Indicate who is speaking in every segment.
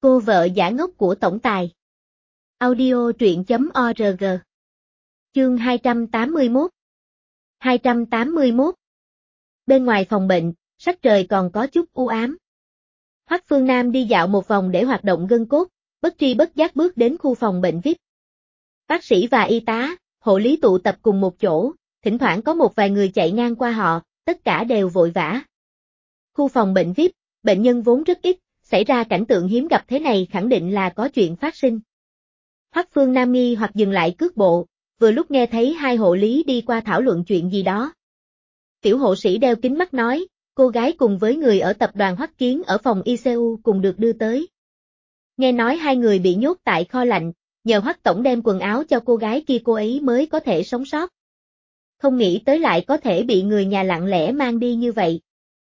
Speaker 1: Cô vợ giả ngốc của tổng tài. Audio truyện.org. Chương 281. 281. Bên ngoài phòng bệnh, sắc trời còn có chút u ám. Hoắc Phương Nam đi dạo một vòng để hoạt động gân cốt, bất tri bất giác bước đến khu phòng bệnh VIP. Bác sĩ và y tá, hộ lý tụ tập cùng một chỗ, thỉnh thoảng có một vài người chạy ngang qua họ, tất cả đều vội vã. Khu phòng bệnh VIP, bệnh nhân vốn rất ít, xảy ra cảnh tượng hiếm gặp thế này khẳng định là có chuyện phát sinh. Hoắc Phương Nam nghi hoặc dừng lại cước bộ, vừa lúc nghe thấy hai hộ lý đi qua thảo luận chuyện gì đó. Tiểu hộ sĩ đeo kính mắt nói, cô gái cùng với người ở tập đoàn Hoắc Kiến ở phòng ICU cùng được đưa tới. Nghe nói hai người bị nhốt tại kho lạnh, nhờ Hoắc tổng đem quần áo cho cô gái kia cô ấy mới có thể sống sót. Không nghĩ tới lại có thể bị người nhà lặng lẽ mang đi như vậy.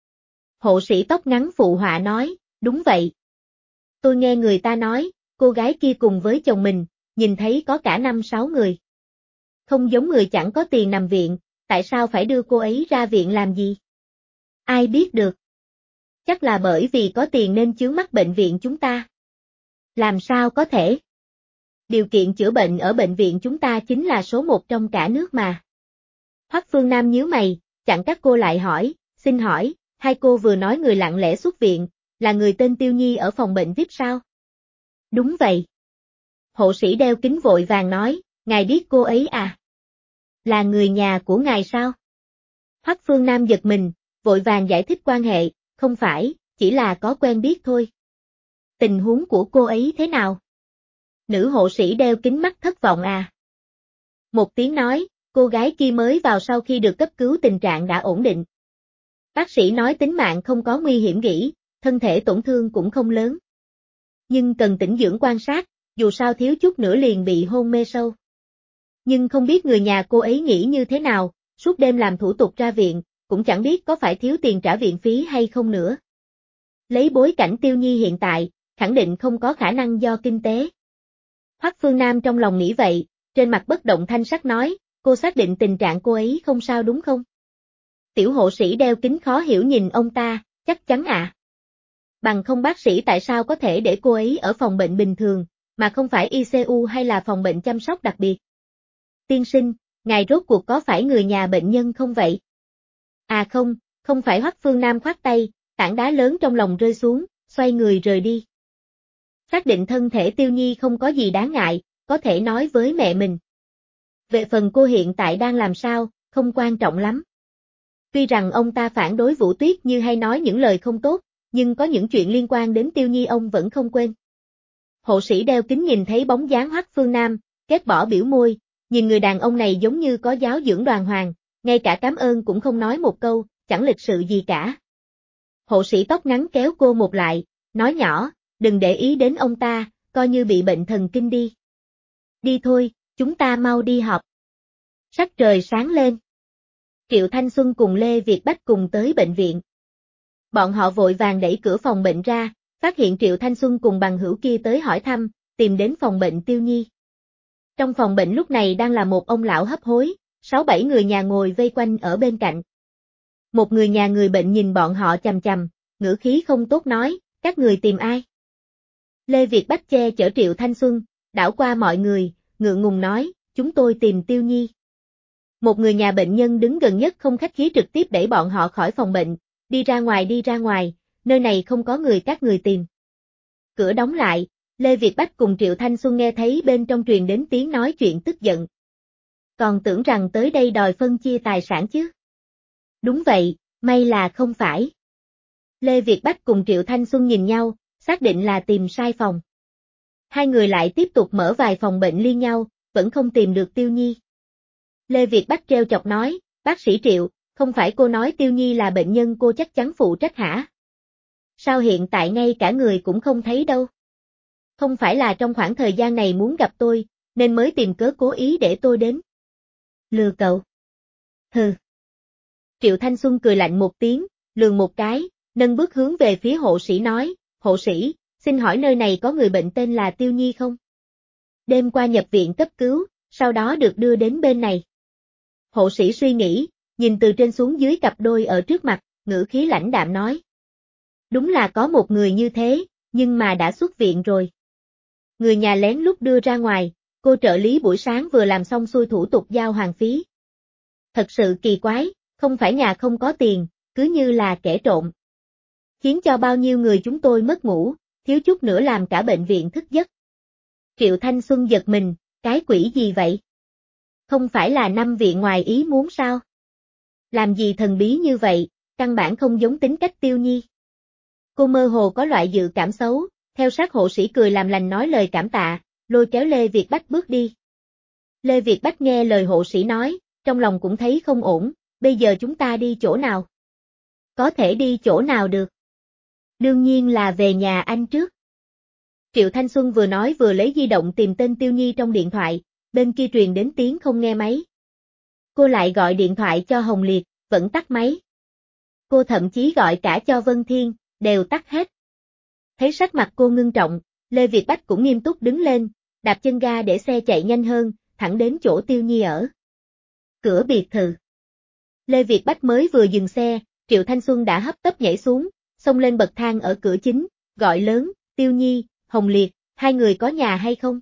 Speaker 1: Hộ sĩ tóc ngắn phụ họa nói, đúng vậy. Tôi nghe người ta nói, cô gái kia cùng với chồng mình, nhìn thấy có cả 5-6 người. Không giống người chẳng có tiền nằm viện, tại sao phải đưa cô ấy ra viện làm gì? Ai biết được. Chắc là bởi vì có tiền nên chướng mắt bệnh viện chúng ta. Làm sao có thể? Điều kiện chữa bệnh ở bệnh viện chúng ta chính là số 1 trong cả nước mà. Hoắc Phương Nam nhíu mày, chặn các cô lại hỏi, xin hỏi, hai cô vừa nói người lặng lẽ xuất viện, là người tên Tiêu Nhi ở phòng bệnh VIP sao? Đúng vậy. Hộ sĩ đeo kính vội vàng nói, ngài biết cô ấy à? Là người nhà của ngài sao? Hoắc Phương Nam giật mình, vội vàng giải thích quan hệ, không phải, chỉ là có quen biết thôi. Tình huống của cô ấy thế nào? Nữ hộ sĩ đeo kính mắt thất vọng à? Một tiếng nói, cô gái kia mới vào sau khi được cấp cứu tình trạng đã ổn định. Bác sĩ nói tính mạng không có nguy hiểm rỉ, thân thể tổn thương cũng không lớn. Nhưng cần tĩnh dưỡng quan sát, dù sao thiếu chút nữa liền bị hôn mê sâu. Nhưng không biết người nhà cô ấy nghĩ như thế nào, suốt đêm làm thủ tục ra viện, cũng chẳng biết có phải thiếu tiền trả viện phí hay không nữa. Lấy bối cảnh Tiêu Nhi hiện tại, khẳng định không có khả năng do kinh tế. Hoắc Phương Nam trong lòng nghĩ vậy, trên mặt bất động thanh sắc nói, cô xác định tình trạng cô ấy không sao đúng không? Tiểu hộ sĩ đeo kính khó hiểu nhìn ông ta, chắc chắn ạ. Bằng không bác sĩ tại sao có thể để cô ấy ở phòng bệnh bình thường, mà không phải ICU hay là phòng bệnh chăm sóc đặc biệt? Tiên sinh, ngài rốt cuộc có phải người nhà bệnh nhân không vậy? À không, không phải. Hoắc Phương Nam khoát tay, tảng đá lớn trong lòng rơi xuống, xoay người rời đi. Xác định thân thể Tiêu Nhi không có gì đáng ngại, có thể nói với mẹ mình. Về phần cô hiện tại đang làm sao, không quan trọng lắm. Tuy rằng ông ta phản đối Vũ Tuyết Như hay nói những lời không tốt, nhưng có những chuyện liên quan đến Tiêu Nhi ông vẫn không quên. Hộ sĩ đeo kính nhìn thấy bóng dáng Hoắc Phương Nam, ghét bỏ biểu môi, nhìn người đàn ông này giống như có giáo dưỡng đàng hoàng, ngay cả cảm ơn cũng không nói một câu, chẳng lịch sự gì cả. Hộ sĩ tóc ngắn kéo cô một lại, nói nhỏ, đừng để ý đến ông ta, coi như bị bệnh thần kinh đi. Đi thôi, chúng ta mau đi họp. Sắc trời sáng lên. Triệu Thanh Xuân cùng Lê Việt Bách cùng tới bệnh viện. Bọn họ vội vàng đẩy cửa phòng bệnh ra, phát hiện Triệu Thanh Xuân cùng bằng hữu kia tới hỏi thăm, tìm đến phòng bệnh Tiêu Nhi. Trong phòng bệnh lúc này đang là một ông lão hấp hối, 6-7 người nhà ngồi vây quanh ở bên cạnh. Một người nhà người bệnh nhìn bọn họ chằm chằm, ngữ khí không tốt nói, các người tìm ai? Lê Việt Bách che chở Triệu Thanh Xuân, đảo qua mọi người, ngượng ngùng nói, chúng tôi tìm Tiêu Nhi. Một người nhà bệnh nhân đứng gần nhất không khách khí trực tiếp đẩy bọn họ khỏi phòng bệnh, đi ra ngoài, nơi này không có người các người tìm. Cửa đóng lại, Lê Việt Bách cùng Triệu Thanh Xuân nghe thấy bên trong truyền đến tiếng nói chuyện tức giận. Còn tưởng rằng tới đây đòi phân chia tài sản chứ. Đúng vậy, may là không phải. Lê Việt Bách cùng Triệu Thanh Xuân nhìn nhau, xác định là tìm sai phòng. Hai người lại tiếp tục mở vài phòng bệnh liên nhau, vẫn không tìm được Tiêu Nhi. Lê Việt Bách treo chọc nói, bác sĩ Triệu, không phải cô nói Tiêu Nhi là bệnh nhân cô chắc chắn phụ trách hả? Sao hiện tại ngay cả người cũng không thấy đâu? Không phải là trong khoảng thời gian này muốn gặp tôi, nên mới tìm cớ cố ý để tôi đến. Lừa cậu. Hừ. Triệu Thanh Xuân cười lạnh một tiếng, lườm một cái, nâng bước hướng về phía hộ sĩ nói, hộ sĩ, xin hỏi nơi này có người bệnh tên là Tiêu Nhi không? Đêm qua nhập viện cấp cứu, sau đó được đưa đến bên này. Hộ sĩ suy nghĩ, nhìn từ trên xuống dưới cặp đôi ở trước mặt, ngữ khí lãnh đạm nói. Đúng là có một người như thế, nhưng mà đã xuất viện rồi. Người nhà lén lút đưa ra ngoài, cô trợ lý buổi sáng vừa làm xong xuôi thủ tục giao hoàng phí. Thật sự kỳ quái, không phải nhà không có tiền, cứ như là kẻ trộm. Khiến cho bao nhiêu người chúng tôi mất ngủ, thiếu chút nữa làm cả bệnh viện thức giấc. Triệu Thanh Xuân giật mình, cái quỷ gì vậy? Không phải là năm viện ngoài ý muốn sao? Làm gì thần bí như vậy, căn bản không giống tính cách Tiêu Nhi. Cô mơ hồ có loại dự cảm xấu, theo sát hộ sĩ cười làm lành nói lời cảm tạ, lôi kéo Lê Việt Bách bước đi. Lê Việt Bách nghe lời hộ sĩ nói, trong lòng cũng thấy không ổn, bây giờ chúng ta đi chỗ nào? Có thể đi chỗ nào được? Đương nhiên là về nhà anh trước. Triệu Thanh Xuân vừa nói vừa lấy di động tìm tên Tiêu Nhi trong điện thoại, bên kia truyền đến tiếng không nghe máy. Cô lại gọi điện thoại cho Hồng Liệt, vẫn tắt máy. Cô thậm chí gọi cả cho Vân Thiên, đều tắt hết. Thấy sắc mặt cô ngưng trọng, Lê Việt Bách cũng nghiêm túc đứng lên, đạp chân ga để xe chạy nhanh hơn, thẳng đến chỗ Tiêu Nhi ở. Cửa biệt thự. Lê Việt Bách mới vừa dừng xe, Triệu Thanh Xuân đã hấp tấp nhảy xuống, xông lên bậc thang ở cửa chính, gọi lớn, Tiêu Nhi, Hồng Liệt, hai người có nhà hay không?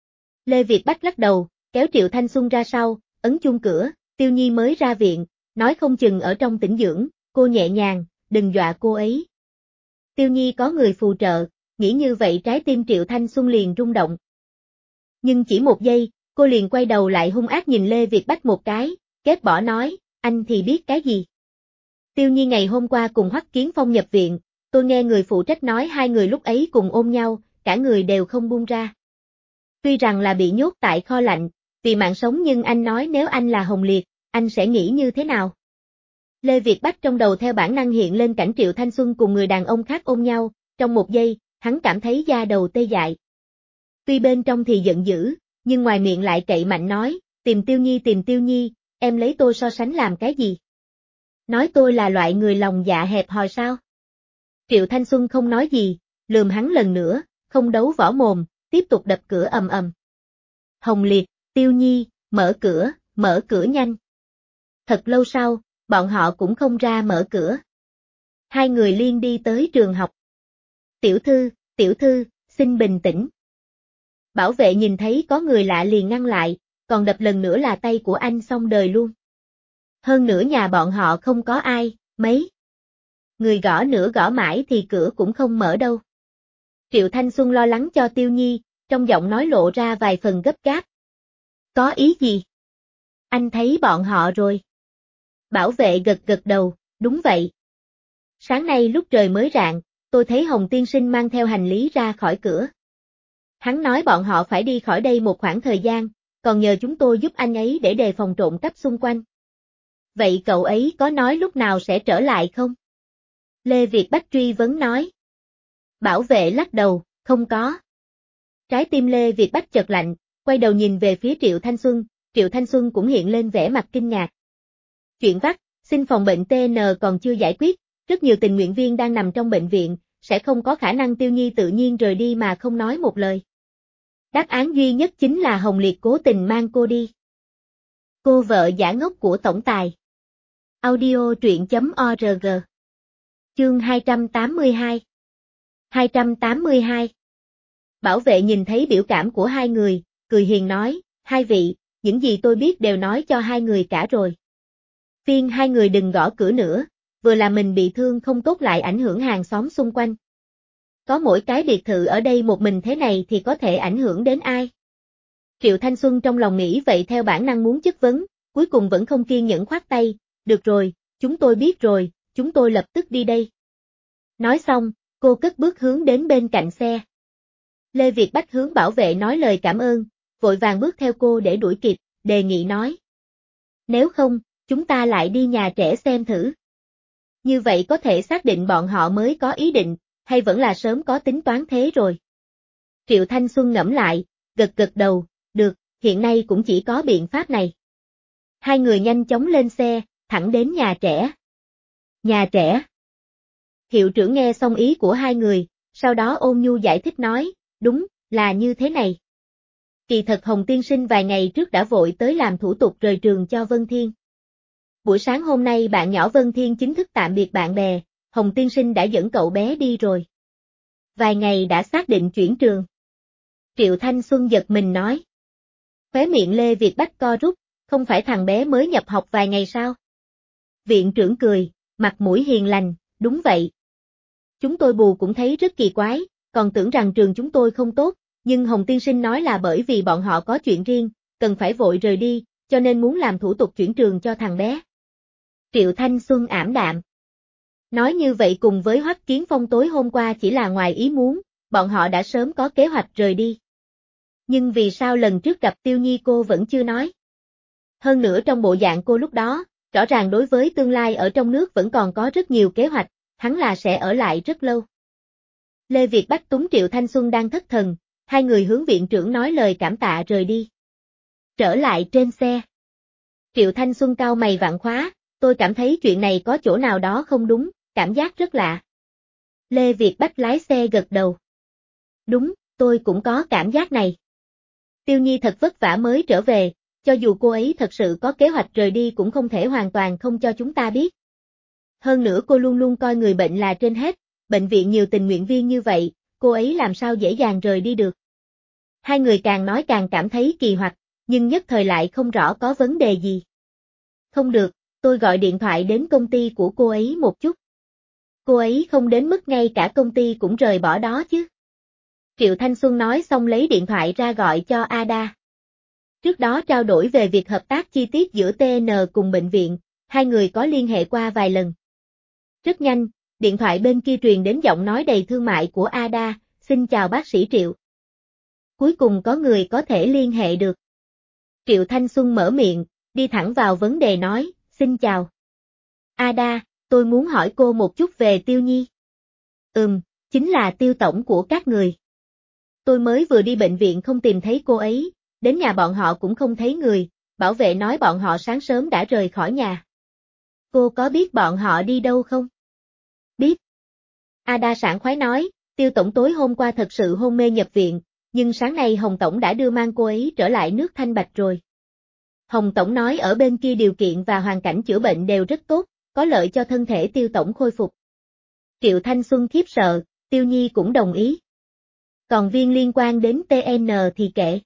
Speaker 1: Lê Việt Bách lắc đầu, kéo Triệu Thanh Xuân ra sau, ấn chuông cửa, Tiêu Nhi mới ra viện, nói không chừng ở trong tĩnh dưỡng, cô nhẹ nhàng, đừng dọa cô ấy. Tiêu Nhi có người phù trợ, nghĩ như vậy trái tim Triệu Thanh Xuân liền rung động. Nhưng chỉ một giây, cô liền quay đầu lại hung ác nhìn Lê Việt Bách một cái, kết bỏ nói, anh thì biết cái gì. Tiêu Nhi ngày hôm qua cùng Hoắc Kiến Phong nhập viện, tôi nghe người phụ trách nói hai người lúc ấy cùng ôm nhau, cả người đều không buông ra. Tuy rằng là bị nhốt tại kho lạnh, vì mạng sống nhưng anh nói nếu anh là Hồng Liệt, anh sẽ nghĩ như thế nào? Lê Việt Bách trong đầu theo bản năng hiện lên cảnh Triệu Thanh Xuân cùng người đàn ông khác ôm nhau, trong một giây, hắn cảm thấy da đầu tê dại. Tuy bên trong thì giận dữ, nhưng ngoài miệng lại cậy mạnh nói, tìm Tiêu Nhi, em lấy tôi so sánh làm cái gì? Nói tôi là loại người lòng dạ hẹp hòi sao? Triệu Thanh Xuân không nói gì, lườm hắn lần nữa, không đấu võ mồm, tiếp tục đập cửa ầm ầm. Hồng Liệt, Tiêu Nhi, mở cửa nhanh. Thật lâu sau, bọn họ cũng không ra mở cửa. Hai người liên đi tới trường học. Tiểu thư, xin bình tĩnh. Bảo vệ nhìn thấy có người lạ liền ngăn lại, còn đập lần nữa là tay của anh xong đời luôn. Hơn nữa nhà bọn họ không có ai, mấy. Người gõ nữa gõ mãi thì cửa cũng không mở đâu. Triệu Thanh Xuân lo lắng cho Tiêu Nhi, trong giọng nói lộ ra vài phần gấp gáp. Có ý gì? Anh thấy bọn họ rồi. Bảo vệ gật đầu, đúng vậy. Sáng nay lúc trời mới rạng, tôi thấy Hồng tiên sinh mang theo hành lý ra khỏi cửa. Hắn nói bọn họ phải đi khỏi đây một khoảng thời gian, còn nhờ chúng tôi giúp anh ấy để đề phòng trộm cắp xung quanh. Vậy cậu ấy có nói lúc nào sẽ trở lại không? Lê Việt Bách truy vấn nói. Bảo vệ lắc đầu, không có. Trái tim Lê Việt Bách chợt lạnh, quay đầu nhìn về phía Triệu Thanh Xuân cũng hiện lên vẻ mặt kinh ngạc. Chuyện vắt, xin phòng bệnh TN còn chưa giải quyết, rất nhiều tình nguyện viên đang nằm trong bệnh viện, sẽ không có khả năng Tiêu Nhi tự nhiên rời đi mà không nói một lời. Đáp án duy nhất chính là Hồng Liệt cố tình mang cô đi. Cô vợ giả ngốc của tổng tài. Audio truyện.org. Chương 282. 282. Bảo vệ nhìn thấy biểu cảm của hai người, cười hiền nói, hai vị, những gì tôi biết đều nói cho hai người cả rồi. Phiên hai người đừng gõ cửa nữa, vừa là mình bị thương không tốt lại ảnh hưởng hàng xóm xung quanh. Có mỗi cái biệt thự ở đây một mình thế này thì có thể ảnh hưởng đến ai? Triệu Thanh Xuân trong lòng nghĩ vậy theo bản năng muốn chất vấn, cuối cùng vẫn không kiên nhẫn khoát tay, được rồi, chúng tôi biết rồi, chúng tôi lập tức đi đây. Nói xong, cô cất bước hướng đến bên cạnh xe. Lê Việt Bách hướng bảo vệ nói lời cảm ơn, vội vàng bước theo cô để đuổi kịp, đề nghị nói. Nếu không, chúng ta lại đi nhà trẻ xem thử. Như vậy có thể xác định bọn họ mới có ý định, hay vẫn là sớm có tính toán thế rồi. Triệu Thanh Xuân ngẫm lại, gật đầu, được, hiện nay cũng chỉ có biện pháp này. Hai người nhanh chóng lên xe, thẳng đến nhà trẻ. Nhà trẻ. Hiệu trưởng nghe xong ý của hai người, sau đó ôn nhu giải thích nói, đúng, là như thế này. Kỳ thật Hồng tiên sinh vài ngày trước đã vội tới làm thủ tục rời trường cho Vân Thiên. Buổi sáng hôm nay bạn nhỏ Vân Thiên chính thức tạm biệt bạn bè, Hồng tiên sinh đã dẫn cậu bé đi rồi. Vài ngày đã xác định chuyển trường. Triệu Thanh Xuân giật mình nói. Khóe miệng Lê Việt Bách co rút, không phải thằng bé mới nhập học vài ngày sao? Viện trưởng cười, mặt mũi hiền lành, đúng vậy. Chúng tôi bù cũng thấy rất kỳ quái, còn tưởng rằng trường chúng tôi không tốt, nhưng Hồng tiên sinh nói là bởi vì bọn họ có chuyện riêng, cần phải vội rời đi, cho nên muốn làm thủ tục chuyển trường cho thằng bé. Triệu Thanh Xuân ảm đạm. Nói như vậy cùng với Hoắc Kiến Phong tối hôm qua chỉ là ngoài ý muốn, bọn họ đã sớm có kế hoạch rời đi. Nhưng vì sao lần trước gặp Tiêu Nhi cô vẫn chưa nói? Hơn nữa trong bộ dạng cô lúc đó, rõ ràng đối với tương lai ở trong nước vẫn còn có rất nhiều kế hoạch, hắn là sẽ ở lại rất lâu. Lê Việt Bách túng Triệu Thanh Xuân đang thất thần, hai người hướng viện trưởng nói lời cảm tạ rời đi. Trở lại trên xe. Triệu Thanh Xuân cau mày vặn khóa, tôi cảm thấy chuyện này có chỗ nào đó không đúng, cảm giác rất lạ. Lê Việt Bách lái xe gật đầu. Đúng, tôi cũng có cảm giác này. Tiêu Nhi thật vất vả mới trở về, cho dù cô ấy thật sự có kế hoạch rời đi cũng không thể hoàn toàn không cho chúng ta biết. Hơn nữa cô luôn luôn coi người bệnh là trên hết, bệnh viện nhiều tình nguyện viên như vậy, cô ấy làm sao dễ dàng rời đi được. Hai người càng nói càng cảm thấy kỳ hoặc, nhưng nhất thời lại không rõ có vấn đề gì. Không được, tôi gọi điện thoại đến công ty của cô ấy một chút. Cô ấy không đến mức ngay cả công ty cũng rời bỏ đó chứ. Triệu Thanh Xuân nói xong lấy điện thoại ra gọi cho Ada. Trước đó trao đổi về việc hợp tác chi tiết giữa TN cùng bệnh viện, hai người có liên hệ qua vài lần. Rất nhanh, điện thoại bên kia truyền đến giọng nói đầy thương mại của Ada, xin chào bác sĩ Triệu. Cuối cùng có người có thể liên hệ được. Triệu Thanh Xuân mở miệng, đi thẳng vào vấn đề nói, xin chào. Ada, tôi muốn hỏi cô một chút về Tiêu Nhi. Chính là Tiêu tổng của các người. Tôi mới vừa đi bệnh viện không tìm thấy cô ấy, đến nhà bọn họ cũng không thấy người, bảo vệ nói bọn họ sáng sớm đã rời khỏi nhà. Cô có biết bọn họ đi đâu không? Biết. Ada sảng khoái nói, Tiêu tổng tối hôm qua thật sự hôn mê nhập viện, nhưng sáng nay Hồng tổng đã đưa mang cô ấy trở lại nước Thanh Bạch rồi. Hồng tổng nói ở bên kia điều kiện và hoàn cảnh chữa bệnh đều rất tốt, có lợi cho thân thể Tiêu tổng khôi phục. Triệu Thanh Xuân khiếp sợ, Tiêu Nhi cũng đồng ý. Còn viên liên quan đến TN thì kệ.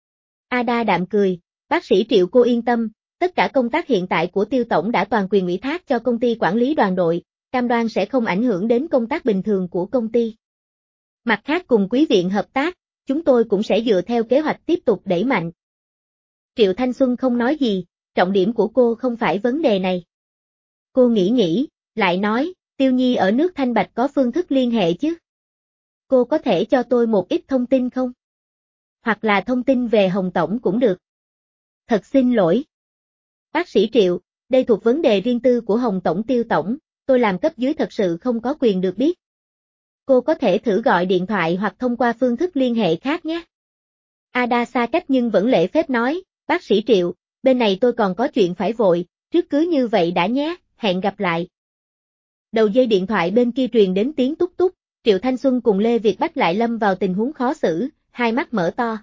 Speaker 1: Ada đạm cười, bác sĩ Triệu cô yên tâm, tất cả công tác hiện tại của Tiêu tổng đã toàn quyền ủy thác cho công ty quản lý đoàn đội, cam đoan sẽ không ảnh hưởng đến công tác bình thường của công ty. Mặt khác cùng quý viện hợp tác, chúng tôi cũng sẽ dựa theo kế hoạch tiếp tục đẩy mạnh. Triệu Thanh Xuân không nói gì, trọng điểm của cô không phải vấn đề này. Cô nghĩ, lại nói, Tiêu Nhi ở nước Thanh Bạch có phương thức liên hệ chứ? Cô có thể cho tôi một ít thông tin không? Hoặc là thông tin về Hồng tổng cũng được. Thật xin lỗi. Bác sĩ Triệu, đây thuộc vấn đề riêng tư của Hồng tổng Tiêu tổng, tôi làm cấp dưới thật sự không có quyền được biết. Cô có thể thử gọi điện thoại hoặc thông qua phương thức liên hệ khác nhé. Ada xa cách nhưng vẫn lễ phép nói, bác sĩ Triệu, bên này tôi còn có chuyện phải vội, trước cứ như vậy đã nhé, hẹn gặp lại. Đầu dây điện thoại bên kia truyền đến tiếng túc túc, Triệu Thanh Xuân cùng Lê Việt Bách lại lâm vào tình huống khó xử, hai mắt mở to.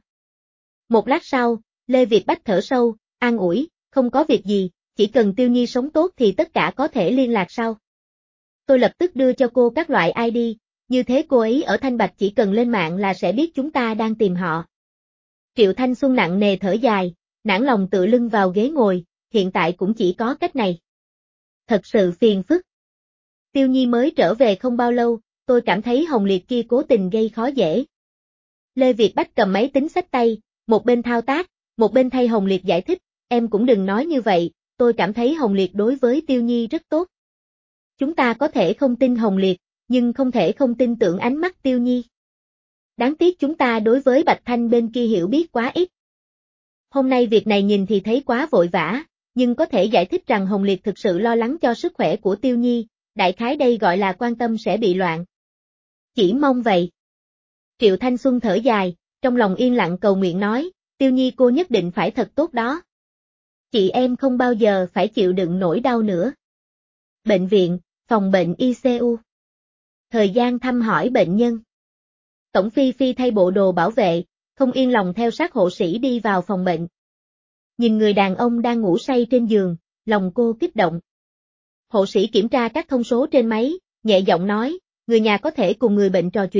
Speaker 1: Một lát sau, Lê Việt Bách thở sâu, an ủi, không có việc gì, chỉ cần Tiêu Nhi sống tốt thì tất cả có thể liên lạc sau. Tôi lập tức đưa cho cô các loại ID, như thế cô ấy ở Thanh Bạch chỉ cần lên mạng là sẽ biết chúng ta đang tìm họ. Triệu Thanh Xuân nặng nề thở dài, nản lòng tựa lưng vào ghế ngồi, hiện tại cũng chỉ có cách này. Thật sự phiền phức. Tiêu Nhi mới trở về không bao lâu, tôi cảm thấy Hồng Liệt kia cố tình gây khó dễ. Lê Việt Bách cầm máy tính xách tay, một bên thao tác, một bên thay Hồng Liệt giải thích, em cũng đừng nói như vậy, tôi cảm thấy Hồng Liệt đối với Tiêu Nhi rất tốt. Chúng ta có thể không tin Hồng Liệt, nhưng không thể không tin tưởng ánh mắt Tiêu Nhi. Đáng tiếc chúng ta đối với Bạch Thanh bên kia hiểu biết quá ít. Hôm nay việc này nhìn thì thấy quá vội vã, nhưng có thể giải thích rằng Hồng Liệt thực sự lo lắng cho sức khỏe của Tiêu Nhi, đại khái đây gọi là quan tâm sẽ bị loạn. Chỉ mong vậy. Triệu Thanh Xuân thở dài, trong lòng yên lặng cầu nguyện nói, Tiêu Nhi cô nhất định phải thật tốt đó. Chị em không bao giờ phải chịu đựng nỗi đau nữa. Bệnh viện, phòng bệnh ICU. Thời gian thăm hỏi bệnh nhân. Tổng Phi Phi thay bộ đồ bảo vệ, không yên lòng theo sát hộ sĩ đi vào phòng bệnh. Nhìn người đàn ông đang ngủ say trên giường, lòng cô kích động. Hộ sĩ kiểm tra các thông số trên máy, nhẹ giọng nói, người nhà có thể cùng người bệnh trò chuyện,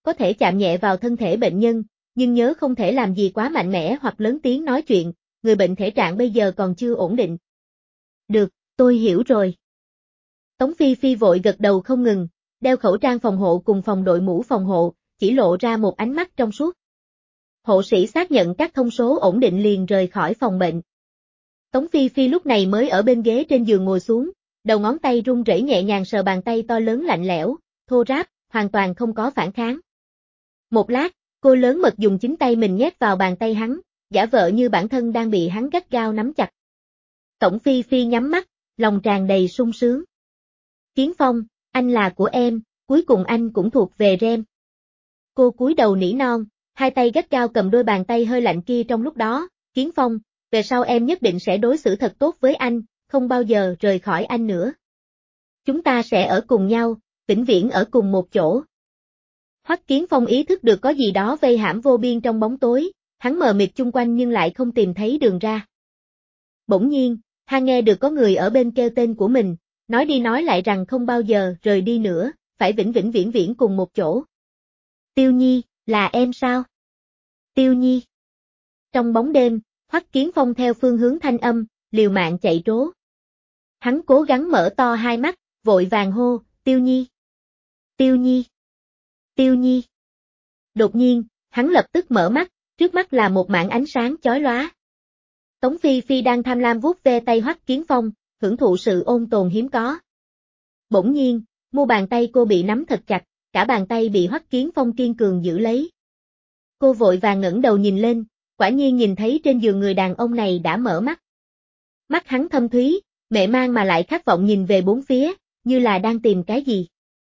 Speaker 1: có thể chạm nhẹ vào thân thể bệnh nhân, nhưng nhớ không thể làm gì quá mạnh mẽ hoặc lớn tiếng nói chuyện, người bệnh thể trạng bây giờ còn chưa ổn định. Được, tôi hiểu rồi. Tống Phi Phi vội gật đầu không ngừng, đeo khẩu trang phòng hộ cùng phòng đội mũ phòng hộ, chỉ lộ ra một ánh mắt trong suốt. Hộ sĩ xác nhận các thông số ổn định liền rời khỏi phòng bệnh. Tống Phi Phi lúc này mới ở bên ghế trên giường ngồi xuống, đầu ngón tay run rẩy nhẹ nhàng sờ bàn tay to lớn lạnh lẽo, thô ráp, hoàn toàn không có phản kháng. Một lát, cô lớn mật dùng chính tay mình nhét vào bàn tay hắn, giả vờ như bản thân đang bị hắn gắt gao nắm chặt. Tống Phi Phi nhắm mắt, lòng tràn đầy sung sướng. Kiến Phong, anh là của em, cuối cùng anh cũng thuộc về Rem. Cô cúi đầu nỉ non, hai tay gắt gao cầm đôi bàn tay hơi lạnh kia trong lúc đó. Kiến Phong, về sau em nhất định sẽ đối xử thật tốt với anh, không bao giờ rời khỏi anh nữa. Chúng ta sẽ ở cùng nhau, vĩnh viễn ở cùng một chỗ. Hoắc Kiến Phong ý thức được có gì đó vây hãm vô biên trong bóng tối, hắn mờ mịt chung quanh nhưng lại không tìm thấy đường ra. Bỗng nhiên, hắn nghe được có người ở bên kêu tên của mình, nói đi nói lại rằng không bao giờ rời đi nữa, phải vĩnh vĩnh viễn viễn cùng một chỗ. Tiêu Nhi, là em sao? Tiêu Nhi. Trong bóng đêm, Hoắc Kiến Phong theo phương hướng thanh âm, liều mạng chạy trốn. Hắn cố gắng mở to hai mắt, vội vàng hô, Tiêu Nhi. Tiêu Nhi. Tiêu Nhi. Đột nhiên, hắn lập tức mở mắt, trước mắt là một mảng ánh sáng chói lóa. Tống Phi Phi đang tham lam vuốt ve tay Hoắc Kiến Phong, hưởng thụ sự ôn tồn hiếm có. Bỗng nhiên, mu bàn tay cô bị nắm thật chặt, cả bàn tay bị Hoắc Kiến Phong kiên cường giữ lấy. Cô vội vàng ngẩng đầu nhìn lên, quả nhiên nhìn thấy trên giường người đàn ông này đã mở mắt. Mắt hắn thâm thúy, mệ mang mà lại khát vọng nhìn về bốn phía, như là đang tìm cái gì.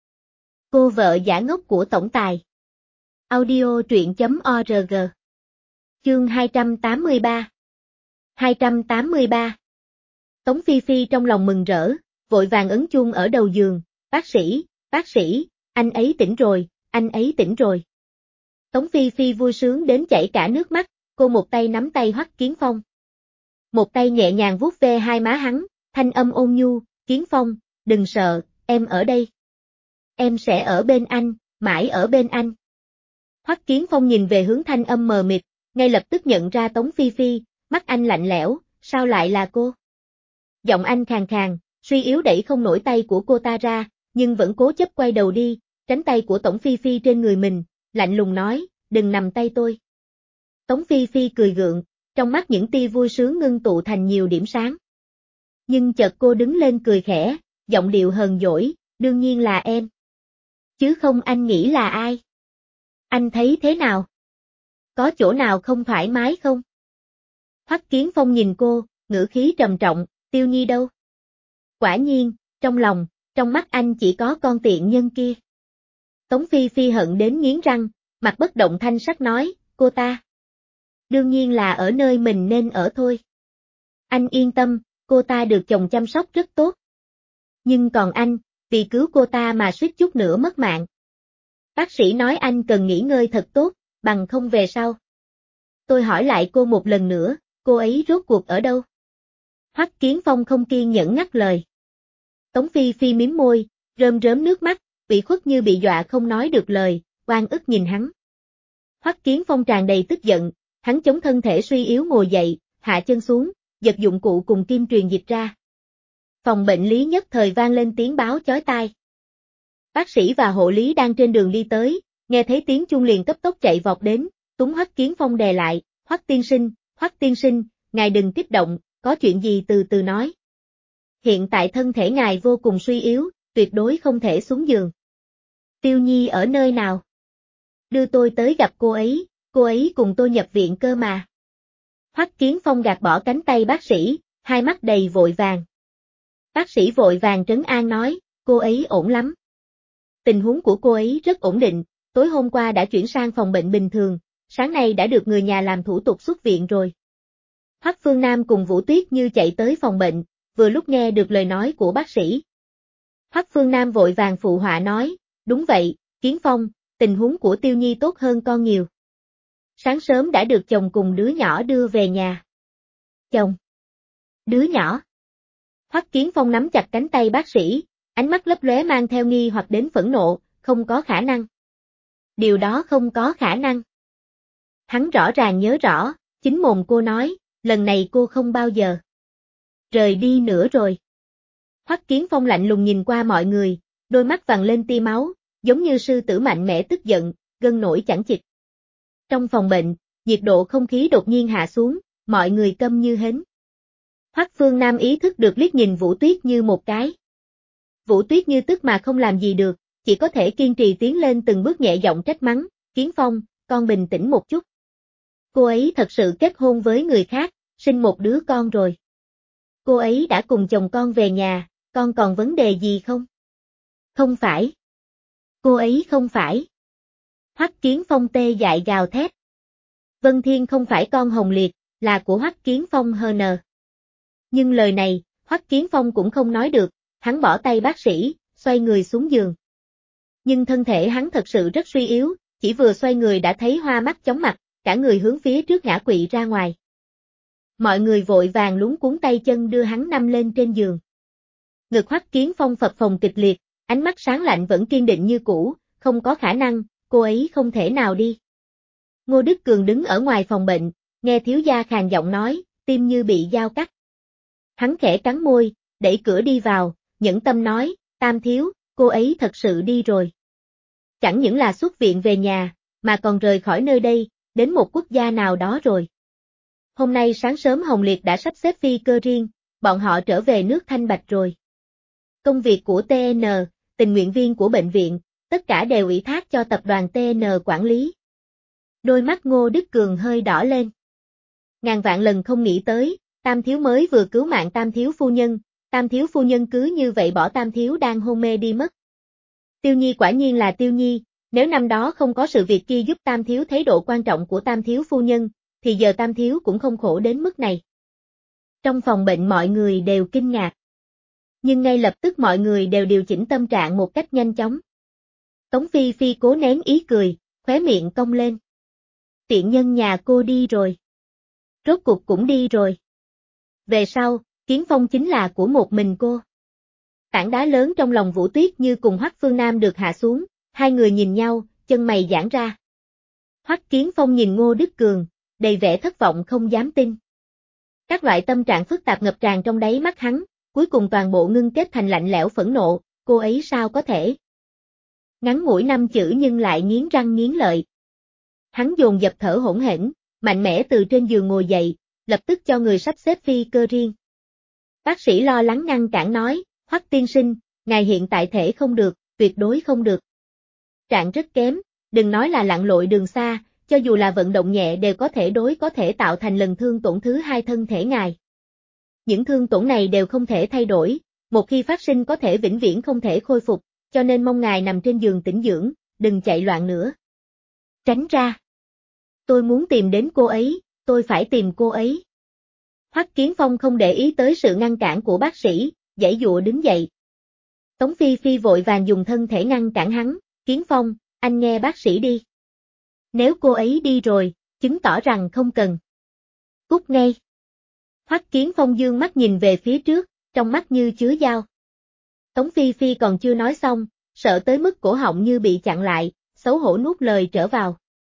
Speaker 1: Cô vợ giả ngốc của tổng tài. Audio truyện.org. Chương 283. 283. Tống Phi Phi trong lòng mừng rỡ, vội vàng ấn chuông ở đầu giường, bác sĩ, anh ấy tỉnh rồi, anh ấy tỉnh rồi. Tống Phi Phi vui sướng đến chảy cả nước mắt, cô một tay nắm tay Hoắc Kiến Phong. Một tay nhẹ nhàng vuốt ve hai má hắn, thanh âm ôn nhu, Kiến Phong, đừng sợ, em ở đây. Em sẽ ở bên anh, mãi ở bên anh. Hoắc Kiến Phong nhìn về hướng thanh âm mờ mịt, ngay lập tức nhận ra Tống Phi Phi, mắt anh lạnh lẽo, sao lại là cô? Giọng anh khàn khàn, suy yếu đẩy không nổi tay của cô ta ra, nhưng vẫn cố chấp quay đầu đi, tránh tay của Tống Phi Phi trên người mình, lạnh lùng nói, đừng nằm tay tôi. Tống Phi Phi cười gượng, trong mắt những tia vui sướng ngưng tụ thành nhiều điểm sáng. Nhưng chợt cô đứng lên cười khẽ, giọng điệu hờn dỗi, đương nhiên là em. Chứ không anh nghĩ là ai? Anh thấy thế nào? Có chỗ nào không thoải mái không? Hoắc Kiến Phong nhìn cô, ngữ khí trầm trọng, Tiêu Nhi đâu? Quả nhiên, trong mắt anh chỉ có con tiện nhân kia. Tống Phi Phi hận đến nghiến răng, mặt bất động thanh sắc nói, cô ta. Đương nhiên là ở nơi mình nên ở thôi. Anh yên tâm, cô ta được chồng chăm sóc rất tốt. Nhưng còn anh, vì cứu cô ta mà suýt chút nữa mất mạng. Bác sĩ nói anh cần nghỉ ngơi thật tốt, bằng không về sau. Tôi hỏi lại cô một lần nữa, cô ấy rốt cuộc ở đâu? Hoắc Kiến Phong không kiên nhẫn ngắt lời. Tống Phi Phi mím môi, rơm rớm nước mắt, ủy khuất như bị dọa không nói được lời, oan ức nhìn hắn. Hoắc Kiến Phong tràn đầy tức giận, hắn chống thân thể suy yếu ngồi dậy, hạ chân xuống, giật dụng cụ cùng kim truyền dịch ra. Phòng bệnh lý nhất thời vang lên tiếng báo chói tai. Bác sĩ và hộ lý đang trên đường đi tới, nghe thấy tiếng chuông liền cấp tốc chạy vọt đến, túm Hoắc Kiến Phong đè lại, Hoắc tiên sinh, ngài đừng kích động, có chuyện gì từ từ nói. Hiện tại thân thể ngài vô cùng suy yếu, tuyệt đối không thể xuống giường. Tiêu Nhi ở nơi nào? Đưa tôi tới gặp cô ấy cùng tôi nhập viện cơ mà. Hoắc Kiến Phong gạt bỏ cánh tay bác sĩ, hai mắt đầy vội vàng. Bác sĩ vội vàng trấn an nói, cô ấy ổn lắm. Tình huống của cô ấy rất ổn định, tối hôm qua đã chuyển sang phòng bệnh bình thường, sáng nay đã được người nhà làm thủ tục xuất viện rồi. Hoắc Phương Nam cùng Vũ Tuyết Như chạy tới phòng bệnh, vừa lúc nghe được lời nói của bác sĩ. Hoắc Phương Nam vội vàng phụ họa nói, đúng vậy, Kiến Phong, tình huống của Tiêu Nhi tốt hơn con nhiều. Sáng sớm đã được chồng cùng đứa nhỏ đưa về nhà. Chồng? Đứa nhỏ? Hoắc Kiến Phong nắm chặt cánh tay bác sĩ, ánh mắt lấp lóe mang theo nghi hoặc đến phẫn nộ, không có khả năng. Điều đó không có khả năng. Hắn rõ ràng nhớ rõ, chính mồm cô nói, lần này cô không bao giờ rời đi nữa rồi. Hoắc Kiến Phong lạnh lùng nhìn qua mọi người, đôi mắt vằn lên tia máu, giống như sư tử mạnh mẽ tức giận, gân nổi chẵn chịt. Trong phòng bệnh, nhiệt độ không khí đột nhiên hạ xuống, mọi người câm như hến. Hoắc Phương Nam ý thức được liếc nhìn Vũ Tuyết Như một cái. Vũ Tuyết Như tức mà không làm gì được, chỉ có thể kiên trì tiến lên từng bước nhẹ giọng trách mắng, Kiến Phong, con bình tĩnh một chút. Cô ấy thật sự kết hôn với người khác, sinh một đứa con rồi. Cô ấy đã cùng chồng con về nhà, con còn vấn đề gì không? Không phải. Cô ấy không phải. Hoắc Kiến Phong tê dại gào thét. Vân Thiên không phải con Hồng Liệt, là của Hoắc Kiến Phong HN. Nhưng lời này, Hoắc Kiến Phong cũng không nói được, hắn bỏ tay bác sĩ, xoay người xuống giường. Nhưng thân thể hắn thật sự rất suy yếu, chỉ vừa xoay người đã thấy hoa mắt chóng mặt, cả người hướng phía trước ngã quỵ ra ngoài. Mọi người vội vàng luống cuống tay chân đưa hắn nằm lên trên giường. Ngực Hoắc Kiến Phong phập phồng kịch liệt, ánh mắt sáng lạnh vẫn kiên định như cũ, không có khả năng, cô ấy không thể nào đi. Ngô Đức Cường đứng ở ngoài phòng bệnh, nghe thiếu gia khàn giọng nói, tim như bị dao cắt. Hắn khẽ cắn môi, đẩy cửa đi vào, nhẫn tâm nói, Tam thiếu, cô ấy thật sự đi rồi. Chẳng những là xuất viện về nhà, mà còn rời khỏi nơi đây, đến một quốc gia nào đó rồi. Hôm nay sáng sớm Hồng Liệt đã sắp xếp phi cơ riêng, bọn họ trở về nước Thanh Bạch rồi. Công việc của TN, tình nguyện viên của bệnh viện, tất cả đều ủy thác cho tập đoàn TN quản lý. Đôi mắt Ngô Đức Cường hơi đỏ lên. Ngàn vạn lần không nghĩ tới, Tam thiếu mới vừa cứu mạng Tam thiếu phu nhân cứ như vậy bỏ Tam thiếu đang hôn mê đi mất. Tiêu Nhi quả nhiên là Tiêu Nhi, nếu năm đó không có sự việc kia giúp Tam thiếu thấy độ quan trọng của Tam thiếu phu nhân, thì giờ Tam thiếu cũng không khổ đến mức này. Trong phòng bệnh mọi người đều kinh ngạc. Nhưng ngay lập tức mọi người đều điều chỉnh tâm trạng một cách nhanh chóng. Tống Phi Phi cố nén ý cười, khóe miệng cong lên. Tiện nhân nhà cô đi rồi. Rốt cục cũng đi rồi. Về sau, Kiến Phong chính là của một mình cô. Tảng đá lớn trong lòng Vũ Tuyết Như cùng Hoắc Phương Nam được hạ xuống, hai người nhìn nhau, chân mày giãn ra. Hoắc Kiến Phong nhìn Ngô Đức Cường, đầy vẻ thất vọng không dám tin. Các loại tâm trạng phức tạp ngập tràn trong đáy mắt hắn, cuối cùng toàn bộ ngưng kết thành lạnh lẽo phẫn nộ, cô ấy sao có thể? Ngắn ngủi 5 chữ nhưng lại nghiến răng nghiến lợi. Hắn dồn dập thở hổn hển, mạnh mẽ từ trên giường ngồi dậy, lập tức cho người sắp xếp phi cơ riêng. Bác sĩ lo lắng ngăn cản nói, Hoắc tiên sinh, ngài hiện tại thể không được, tuyệt đối không được. Trạng rất kém, đừng nói là lặn lội đường xa, cho dù là vận động nhẹ đều có thể tạo thành lần thương tổn thứ 2 thân thể ngài. Những thương tổn này đều không thể thay đổi, một khi phát sinh có thể vĩnh viễn không thể khôi phục, cho nên mong ngài nằm trên giường tĩnh dưỡng, đừng chạy loạn nữa. Tránh ra. Tôi muốn tìm đến cô ấy, tôi phải tìm cô ấy. Hoắc Kiến Phong không để ý tới sự ngăn cản của bác sĩ, giãy giụa đứng dậy. Tống Phi Phi vội vàng dùng thân thể ngăn cản hắn, Kiến Phong, anh nghe bác sĩ đi. Nếu cô ấy đi rồi, chứng tỏ rằng không cần. Cút ngay. Hoắc Kiến Phong dương mắt nhìn về phía trước, trong mắt như chứa dao. Tống Phi Phi còn chưa nói xong, sợ tới mức cổ họng như bị chặn lại, xấu hổ nuốt lời trở vào.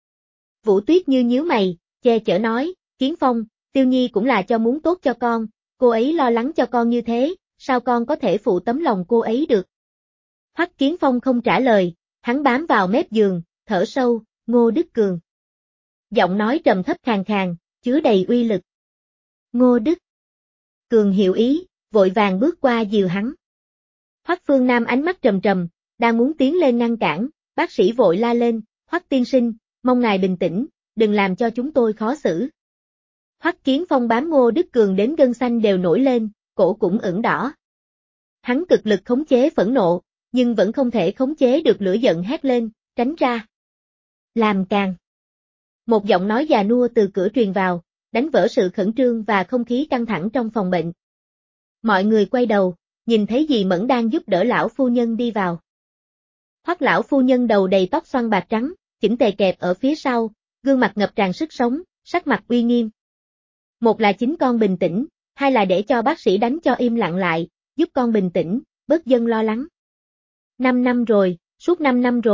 Speaker 1: Vũ Tuyết Như nhíu mày, che chở nói, Kiến Phong, Tiêu Nhi cũng là cho muốn tốt cho con, cô ấy lo lắng cho con như thế, sao con có thể phụ tấm lòng cô ấy được? Hoắc Kiến Phong không trả lời, hắn bám vào mép giường, thở sâu, Ngô Đức Cường. Giọng nói trầm thấp khàn khàn, chứa đầy uy lực. Ngô Đức Cường hiểu ý, vội vàng bước qua dìu hắn. Hoắc Phương Nam ánh mắt trầm trầm, đang muốn tiến lên ngăn cản, bác sĩ vội la lên, Hoắc tiên sinh, mong ngài bình tĩnh, đừng làm cho chúng tôi khó xử. Hoắc Kiến Phong bám Ngô Đức Cường đến gân xanh đều nổi lên, cổ cũng ửng đỏ. Hắn cực lực khống chế phẫn nộ, nhưng vẫn không thể khống chế được lửa giận hét lên, tránh ra. Làm càng. Một giọng nói già nua từ cửa truyền vào, đánh vỡ sự khẩn trương và không khí căng thẳng trong phòng bệnh. Mọi người quay đầu, nhìn thấy dì Mẫn đang giúp đỡ lão phu nhân đi vào. Hoắc lão phu nhân đầu đầy tóc xoăn bạc trắng, chỉnh tề kẹp ở phía sau, gương mặt ngập tràn sức sống, sắc mặt uy nghiêm. Một là chính con bình tĩnh, hai là để cho bác sĩ đánh cho im lặng lại, giúp con bình tĩnh, bớt dân lo lắng. 5 năm rồi, suốt 5 năm rồi,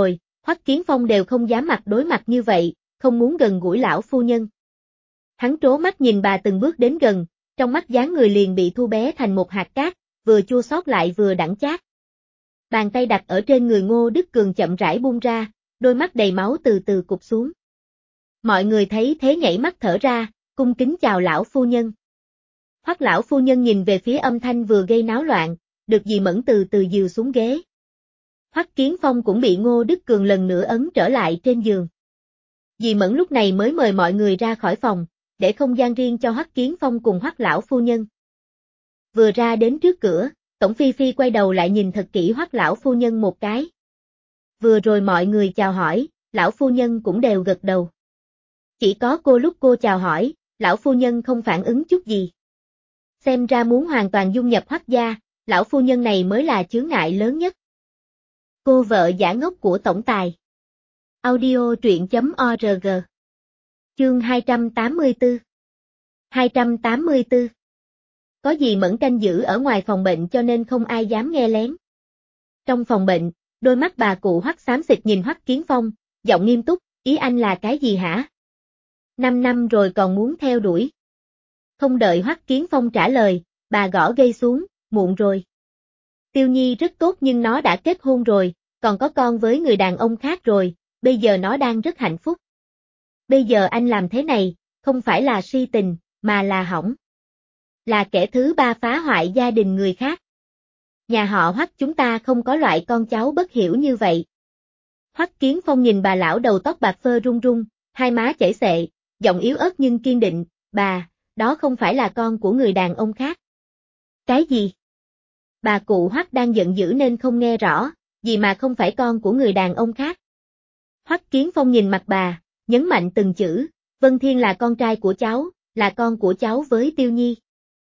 Speaker 1: Hoắc Kiến Phong đều không dám mặt đối mặt như vậy, không muốn gần gũi lão phu nhân. Hắn trố mắt nhìn bà từng bước đến gần, trong mắt dáng người liền bị thu bé thành một hạt cát, vừa chua xót lại vừa đắng chát. Bàn tay đặt ở trên người Ngô Đức Cường chậm rãi buông ra, đôi mắt đầy máu từ từ cụp xuống. Mọi người thấy thế nhảy mắt thở ra, cung kính chào lão phu nhân. Hoắc lão phu nhân nhìn về phía âm thanh vừa gây náo loạn, được dì Mẫn từ từ dìu xuống ghế. Hoắc Kiến Phong cũng bị Ngô Đức Cường lần nữa ấn trở lại trên giường. Dì Mẫn lúc này mới mời mọi người ra khỏi phòng, để không gian riêng cho Hoắc Kiến Phong cùng Hoắc lão phu nhân. Vừa ra đến trước cửa, Tổng Phi Phi quay đầu lại nhìn thật kỹ Hoắc lão phu nhân một cái. Vừa rồi mọi người chào hỏi, lão phu nhân cũng đều gật đầu. Chỉ có cô lúc cô chào hỏi, lão phu nhân không phản ứng chút gì. Xem ra muốn hoàn toàn dung nhập Hoắc gia, lão phu nhân này mới là chướng ngại lớn nhất. Cô vợ giả ngốc của tổng tài. Audio truyện.org. Chương 284. 284. Có gì Mẫn canh giữ ở ngoài phòng bệnh cho nên không ai dám nghe lén. Trong phòng bệnh, đôi mắt bà cụ Hoắc xám xịt nhìn Hoắc Kiến Phong, giọng nghiêm túc, ý anh là cái gì hả? 5 năm rồi còn muốn theo đuổi. Không đợi Hoắc Kiến Phong trả lời, bà gõ gây xuống, muộn rồi. Tiêu Nhi rất tốt nhưng nó đã kết hôn rồi, còn có con với người đàn ông khác rồi, bây giờ nó đang rất hạnh phúc. Bây giờ anh làm thế này, không phải là si tình, mà là hỏng. Là kẻ thứ ba phá hoại gia đình người khác. Nhà họ Hoắc chúng ta không có loại con cháu bất hiểu như vậy. Hoắc Kiến Phong nhìn bà lão đầu tóc bạc phơ run run, hai má chảy xệ, giọng yếu ớt nhưng kiên định, bà, đó không phải là con của người đàn ông khác. Cái gì? Bà cụ Hoắc đang giận dữ nên không nghe rõ, gì mà không phải con của người đàn ông khác. Hoắc Kiến Phong nhìn mặt bà, nhấn mạnh từng chữ, Vân Thiên là con trai của cháu, là con của cháu với Tiêu Nhi.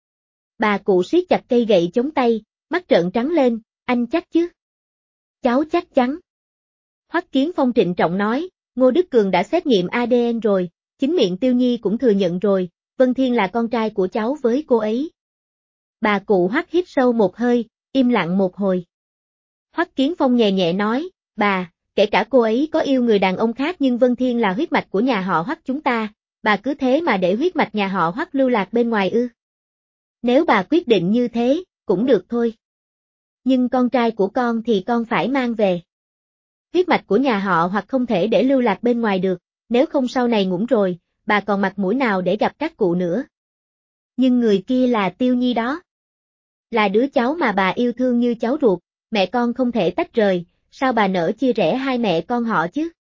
Speaker 1: Bà cụ siết chặt cây gậy chống tay, mắt trợn trắng lên, anh chắc chứ? Cháu chắc chắn. Hoắc Kiến Phong trịnh trọng nói, Ngô Đức Cường đã xét nghiệm ADN rồi, chính miệng Tiêu Nhi cũng thừa nhận rồi, Vân Thiên là con trai của cháu với cô ấy. Bà cụ Hoắc hít sâu một hơi, im lặng một hồi. Hoắc Kiến Phong nhẹ nhẹ nói, bà, kể cả cô ấy có yêu người đàn ông khác nhưng Vân Thiên là huyết mạch của nhà họ Hoắc chúng ta, bà cứ thế mà để huyết mạch nhà họ Hoắc lưu lạc bên ngoài ư? Nếu bà quyết định như thế, cũng được thôi. Nhưng con trai của con thì con phải mang về. Huyết mạch của nhà họ Hoắc không thể để lưu lạc bên ngoài được, nếu không sau này ngủm rồi, bà còn mặt mũi nào để gặp các cụ nữa. Nhưng người kia là Tiêu Nhi đó. Là đứa cháu mà bà yêu thương như cháu ruột, mẹ con không thể tách rời, sao bà nỡ chia rẽ hai mẹ con họ chứ?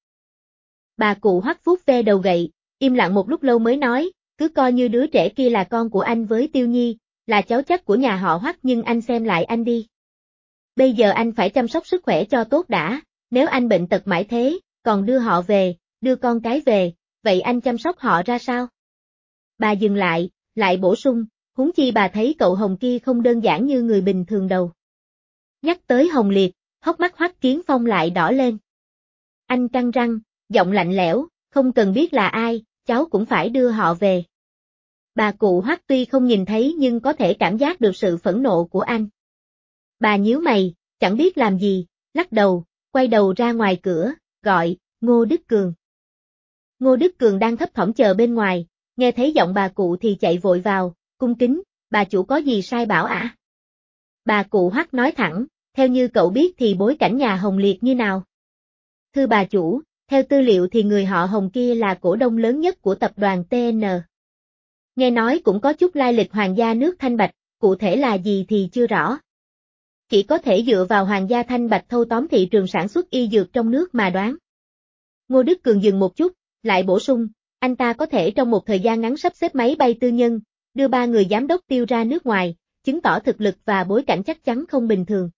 Speaker 1: Bà cụ Hoắc vuốt ve đầu gậy, im lặng một lúc lâu mới nói, cứ coi như đứa trẻ kia là con của anh với Tiêu Nhi, là cháu chắc của nhà họ Hoắc nhưng anh xem lại anh đi. Bây giờ anh phải chăm sóc sức khỏe cho tốt đã, nếu anh bệnh tật mãi thế, còn đưa họ về, đưa con cái về, vậy anh chăm sóc họ ra sao? Bà dừng lại bổ sung, huống chi bà thấy cậu Hồng kia không đơn giản như người bình thường đâu. Nhắc tới Hồng Liệt, hốc mắt Hoắc Kiến Phong lại đỏ lên. Anh căng răng, giọng lạnh lẽo, không cần biết là ai, cháu cũng phải đưa họ về. Bà cụ Hoắc tuy không nhìn thấy nhưng có thể cảm giác được sự phẫn nộ của anh. Bà nhíu mày, chẳng biết làm gì, lắc đầu, quay đầu ra ngoài cửa, gọi, Ngô Đức Cường. Ngô Đức Cường đang thấp thỏm chờ bên ngoài, nghe thấy giọng bà cụ thì chạy vội vào, cung kính, bà chủ có gì sai bảo ạ? Bà cụ Hoắc nói thẳng, theo như cậu biết thì bối cảnh nhà Hồng Liệt như nào? Thưa bà chủ, theo tư liệu thì người họ Hồng kia là cổ đông lớn nhất của tập đoàn TN. Nghe nói cũng có chút lai lịch hoàng gia nước Thanh Bạch, cụ thể là gì thì chưa rõ. Chỉ có thể dựa vào hoàng gia Thanh Bạch thâu tóm thị trường sản xuất y dược trong nước mà đoán. Ngô Đức Cường dừng một chút, lại bổ sung, anh ta có thể trong một thời gian ngắn sắp xếp máy bay tư nhân, đưa 3 người giám đốc Tiêu ra nước ngoài, chứng tỏ thực lực và bối cảnh chắc chắn không bình thường.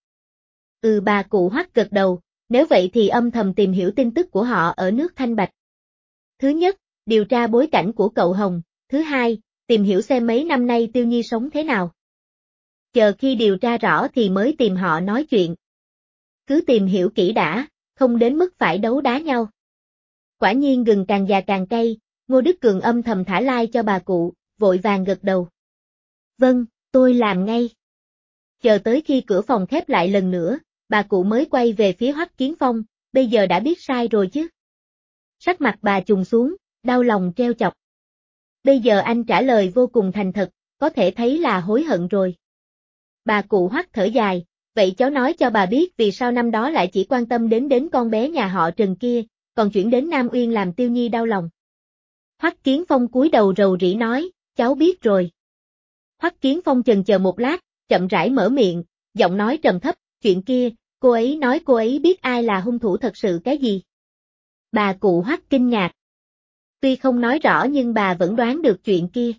Speaker 1: Bà cụ Hoắc gật đầu, nếu vậy thì âm thầm tìm hiểu tin tức của họ ở nước Thanh Bạch. Thứ nhất, điều tra bối cảnh của cậu Hồng, thứ hai, tìm hiểu xem mấy năm nay Tiêu Nhi sống thế nào. Chờ khi điều tra rõ thì mới tìm họ nói chuyện. Cứ tìm hiểu kỹ đã, không đến mức phải đấu đá nhau. Quả nhiên gừng càng già càng cay, Ngô Đức Cường âm thầm thả lai cho bà cụ, vội vàng gật đầu. Vâng, tôi làm ngay. Chờ tới khi cửa phòng khép lại lần nữa, bà cụ mới quay về phía Hoắc Kiến Phong, bây giờ đã biết sai rồi chứ. Sắc mặt bà trùng xuống, đau lòng treo chọc. Bây giờ anh trả lời vô cùng thành thật, có thể thấy là hối hận rồi. Bà cụ Hoắc thở dài, vậy cháu nói cho bà biết vì sao năm đó lại chỉ quan tâm đến con bé nhà họ Trần kia, còn chuyển đến Nam Uyên làm Tiêu Nhi đau lòng. Hoắc Kiến Phong cúi đầu rầu rĩ nói, cháu biết rồi. Hoắc Kiến Phong chần chờ một lát, chậm rãi mở miệng, giọng nói trầm thấp, chuyện kia, cô ấy nói cô ấy biết ai là hung thủ thật sự cái gì. Bà cụ Hoắc kinh ngạc. Tuy không nói rõ nhưng bà vẫn đoán được chuyện kia.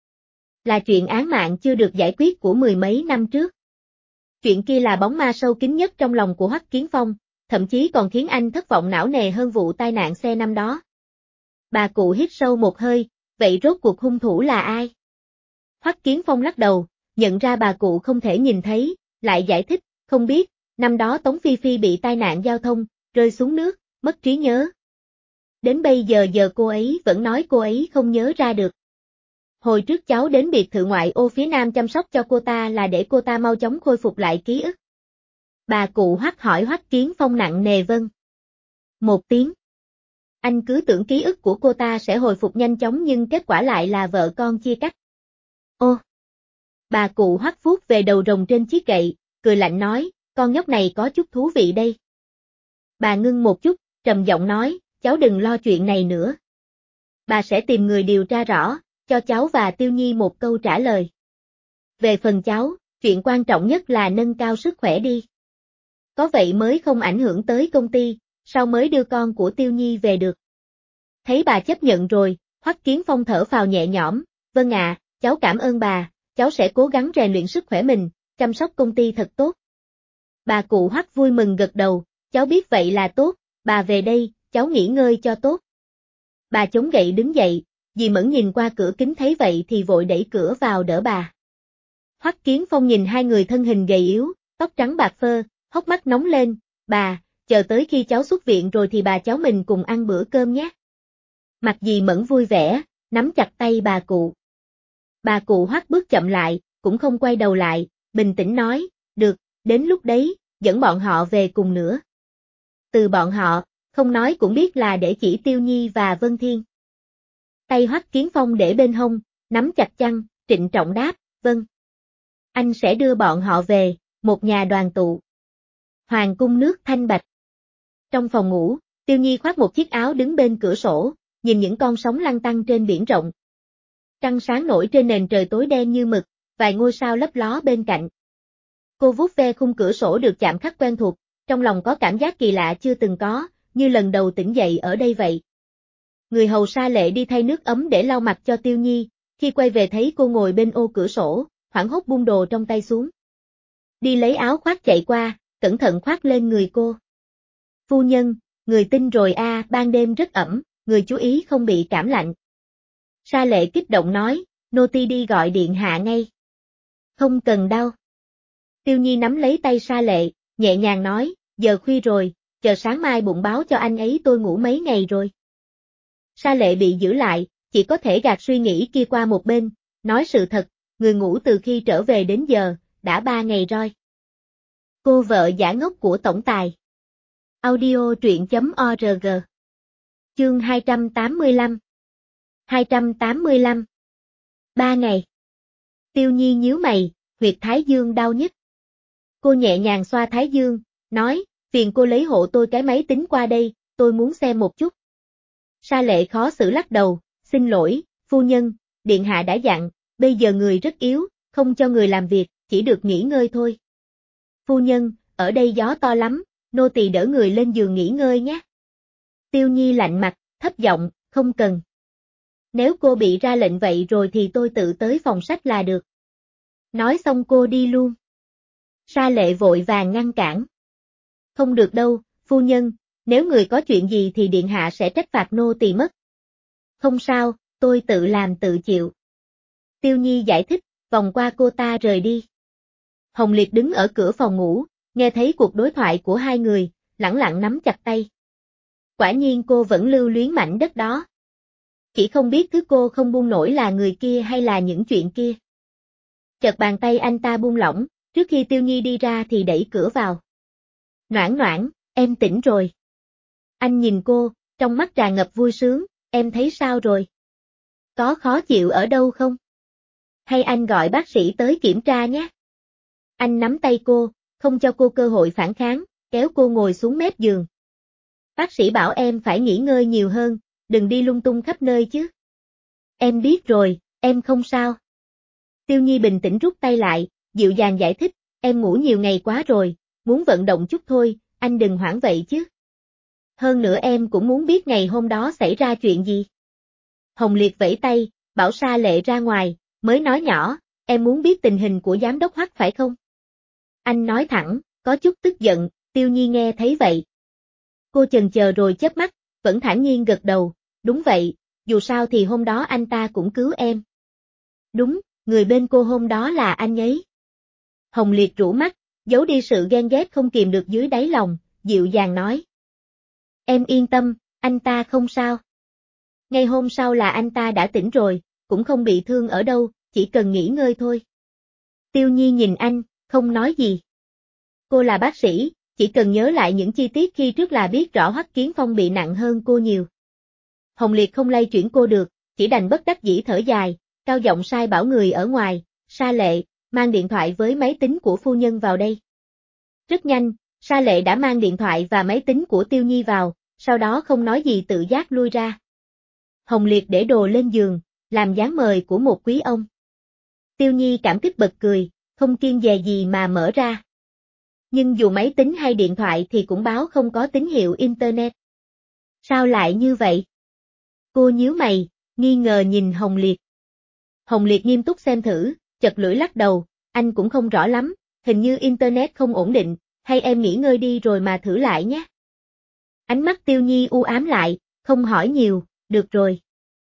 Speaker 1: Là chuyện án mạng chưa được giải quyết của mười mấy năm trước. Chuyện kia là bóng ma sâu kín nhất trong lòng của Hoắc Kiến Phong, thậm chí còn khiến anh thất vọng não nề hơn vụ tai nạn xe năm đó. Bà cụ hít sâu một hơi, vậy rốt cuộc hung thủ là ai? Hoắc Kiến Phong lắc đầu, nhận ra bà cụ không thể nhìn thấy, lại giải thích, không biết, năm đó Tống Phi Phi bị tai nạn giao thông, rơi xuống nước, mất trí nhớ. Đến bây giờ cô ấy vẫn nói cô ấy không nhớ ra được. Hồi trước cháu đến biệt thự ngoại ô phía nam chăm sóc cho cô ta là để cô ta mau chóng khôi phục lại ký ức. Bà cụ Hoắc hỏi Hoắc Kiến Phong nặng nề vâng. Một tiếng. Anh cứ tưởng ký ức của cô ta sẽ hồi phục nhanh chóng nhưng kết quả lại là vợ con chia cắt. Ô! Bà cụ Hoắc vuốt về đầu rồng trên chiếc gậy, cười lạnh nói, con nhóc này có chút thú vị đây. Bà ngưng một chút, trầm giọng nói, cháu đừng lo chuyện này nữa. Bà sẽ tìm người điều tra rõ, cho cháu và Tiêu Nhi một câu trả lời. Về phần cháu, chuyện quan trọng nhất là nâng cao sức khỏe đi. Có vậy mới không ảnh hưởng tới công ty, sau mới đưa con của Tiêu Nhi về được. Thấy bà chấp nhận rồi, Hoắc Kiến Phong thở phào nhẹ nhõm, vâng ạ, cháu cảm ơn bà, cháu sẽ cố gắng rèn luyện sức khỏe mình, chăm sóc công ty thật tốt. Bà cụ Hoắc vui mừng gật đầu, cháu biết vậy là tốt, bà về đây, cháu nghỉ ngơi cho tốt. Bà chống gậy đứng dậy, dì Mẫn nhìn qua cửa kính thấy vậy thì vội đẩy cửa vào đỡ bà. Hoắc Kiến Phong nhìn hai người thân hình gầy yếu, tóc trắng bạc phơ, hốc mắt nóng lên, bà, chờ tới khi cháu xuất viện rồi thì bà cháu mình cùng ăn bữa cơm nhé. Mặt dì Mẫn vui vẻ, nắm chặt tay bà cụ. Bà cụ Hoắc bước chậm lại, cũng không quay đầu lại, bình tĩnh nói, được, đến lúc đấy, dẫn bọn họ về cùng nữa. Từ bọn họ, không nói cũng biết là để chỉ Tiêu Nhi và Vân Thiên. Tay Hoắc Kiến Phong để bên hông, nắm chặt chăn, trịnh trọng đáp, vâng. Anh sẽ đưa bọn họ về, một nhà đoàn tụ. Hoàng cung nước thanh bạch. Trong phòng ngủ, Tiêu Nhi khoác một chiếc áo đứng bên cửa sổ, nhìn những con sóng lăn tăn trên biển rộng. Trăng sáng nổi trên nền trời tối đen như mực, vài ngôi sao lấp ló bên cạnh. Cô vuốt ve khung cửa sổ được chạm khắc quen thuộc, trong lòng có cảm giác kỳ lạ chưa từng có, như lần đầu tỉnh dậy ở đây vậy. Người hầu Sa Lệ đi thay nước ấm để lau mặt cho Tiêu Nhi, khi quay về thấy cô ngồi bên ô cửa sổ, hoảng hốt buông đồ trong tay xuống. Đi lấy áo khoác chạy qua, cẩn thận khoác lên người cô. Phu nhân, người tin rồi a, ban đêm rất ẩm, người chú ý không bị cảm lạnh. Sa Lệ kích động nói, nô tỳ đi gọi điện hạ ngay. Không cần đâu. Tiêu Nhi nắm lấy tay Sa Lệ, nhẹ nhàng nói, giờ khuya rồi, chờ sáng mai bụng báo cho anh ấy tôi ngủ mấy ngày rồi. Sa Lệ bị giữ lại, chỉ có thể gạt suy nghĩ kia qua một bên, nói sự thật, người ngủ từ khi trở về đến giờ, đã 3 ngày rồi. Cô vợ giả ngốc của tổng tài. Audio truyện.org. Chương 285. 285. 3 ngày. Tiêu Nhi nhíu mày, huyệt thái dương đau nhức. Cô nhẹ nhàng xoa thái dương, nói, phiền cô lấy hộ tôi cái máy tính qua đây, tôi muốn xem một chút. Sa Lệ khó xử lắc đầu, xin lỗi, phu nhân, điện hạ đã dặn, bây giờ người rất yếu, không cho người làm việc, chỉ được nghỉ ngơi thôi. Phu nhân, ở đây gió to lắm, nô tỳ đỡ người lên giường nghỉ ngơi nhé. Tiêu Nhi lạnh mặt, thấp giọng, không cần. Nếu cô bị ra lệnh vậy rồi thì tôi tự tới phòng sách là được. Nói xong cô đi luôn. Sa Lệ vội vàng ngăn cản. Không được đâu, phu nhân, nếu người có chuyện gì thì điện hạ sẽ trách phạt nô tỳ mất. Không sao, tôi tự làm tự chịu. Tiêu Nhi giải thích, vòng qua cô ta rời đi. Hồng Liệt đứng ở cửa phòng ngủ, nghe thấy cuộc đối thoại của hai người, lẳng lặng nắm chặt tay. Quả nhiên cô vẫn lưu luyến mảnh đất đó. Chỉ không biết thứ cô không buông nổi là người kia hay là những chuyện kia. Chợt bàn tay anh ta buông lỏng, trước khi Tiêu Nhi đi ra thì đẩy cửa vào. Noãn Noãn, em tỉnh rồi. Anh nhìn cô, trong mắt tràn ngập vui sướng, em thấy sao rồi? Có khó chịu ở đâu không? Hay anh gọi bác sĩ tới kiểm tra nhé? Anh nắm tay cô, không cho cô cơ hội phản kháng, kéo cô ngồi xuống mép giường. Bác sĩ bảo em phải nghỉ ngơi nhiều hơn, đừng đi lung tung khắp nơi chứ. Em biết rồi, em không sao. Tiêu Nhi bình tĩnh rút tay lại, dịu dàng giải thích, em ngủ nhiều ngày quá rồi, muốn vận động chút thôi, anh đừng hoảng vậy chứ. Hơn nữa em cũng muốn biết ngày hôm đó xảy ra chuyện gì. Hồng Liệt vẫy tay, bảo Sa Lệ ra ngoài, mới nói nhỏ, em muốn biết tình hình của giám đốc Hoắc phải không? Anh nói thẳng, có chút tức giận, Tiêu Nhi nghe thấy vậy. Cô chần chờ rồi chớp mắt, vẫn thản nhiên gật đầu, đúng vậy, dù sao thì hôm đó anh ta cũng cứu em. Đúng, người bên cô hôm đó là anh ấy. Hồng Liệt rũ mắt, giấu đi sự ghen ghét không kìm được dưới đáy lòng, dịu dàng nói. Em yên tâm, anh ta không sao. Ngày hôm sau là anh ta đã tỉnh rồi, cũng không bị thương ở đâu, chỉ cần nghỉ ngơi thôi. Tiêu Nhi nhìn anh, không nói gì. Cô là bác sĩ, chỉ cần nhớ lại những chi tiết khi trước là biết rõ Hoắc Kiến Phong bị nặng hơn cô nhiều. Hồng Liệt không lay chuyển cô được, chỉ đành bất đắc dĩ thở dài, cao giọng sai bảo người ở ngoài, Sa Lệ, mang điện thoại với máy tính của phu nhân vào đây. Rất nhanh, Sa Lệ đã mang điện thoại và máy tính của Tiêu Nhi vào, sau đó không nói gì tự giác lui ra. Hồng Liệt để đồ lên giường, làm dáng mời của một quý ông. Tiêu Nhi cảm kích bật cười, không kiêng dè gì mà mở ra. Nhưng dù máy tính hay điện thoại thì cũng báo không có tín hiệu Internet. Sao lại như vậy? Cô nhíu mày, nghi ngờ nhìn Hồng Liệt. Hồng Liệt nghiêm túc xem thử, chật lưỡi lắc đầu, anh cũng không rõ lắm, hình như Internet không ổn định, hay em nghỉ ngơi đi rồi mà thử lại nhé. Ánh mắt Tiêu Nhi u ám lại, không hỏi nhiều, được rồi.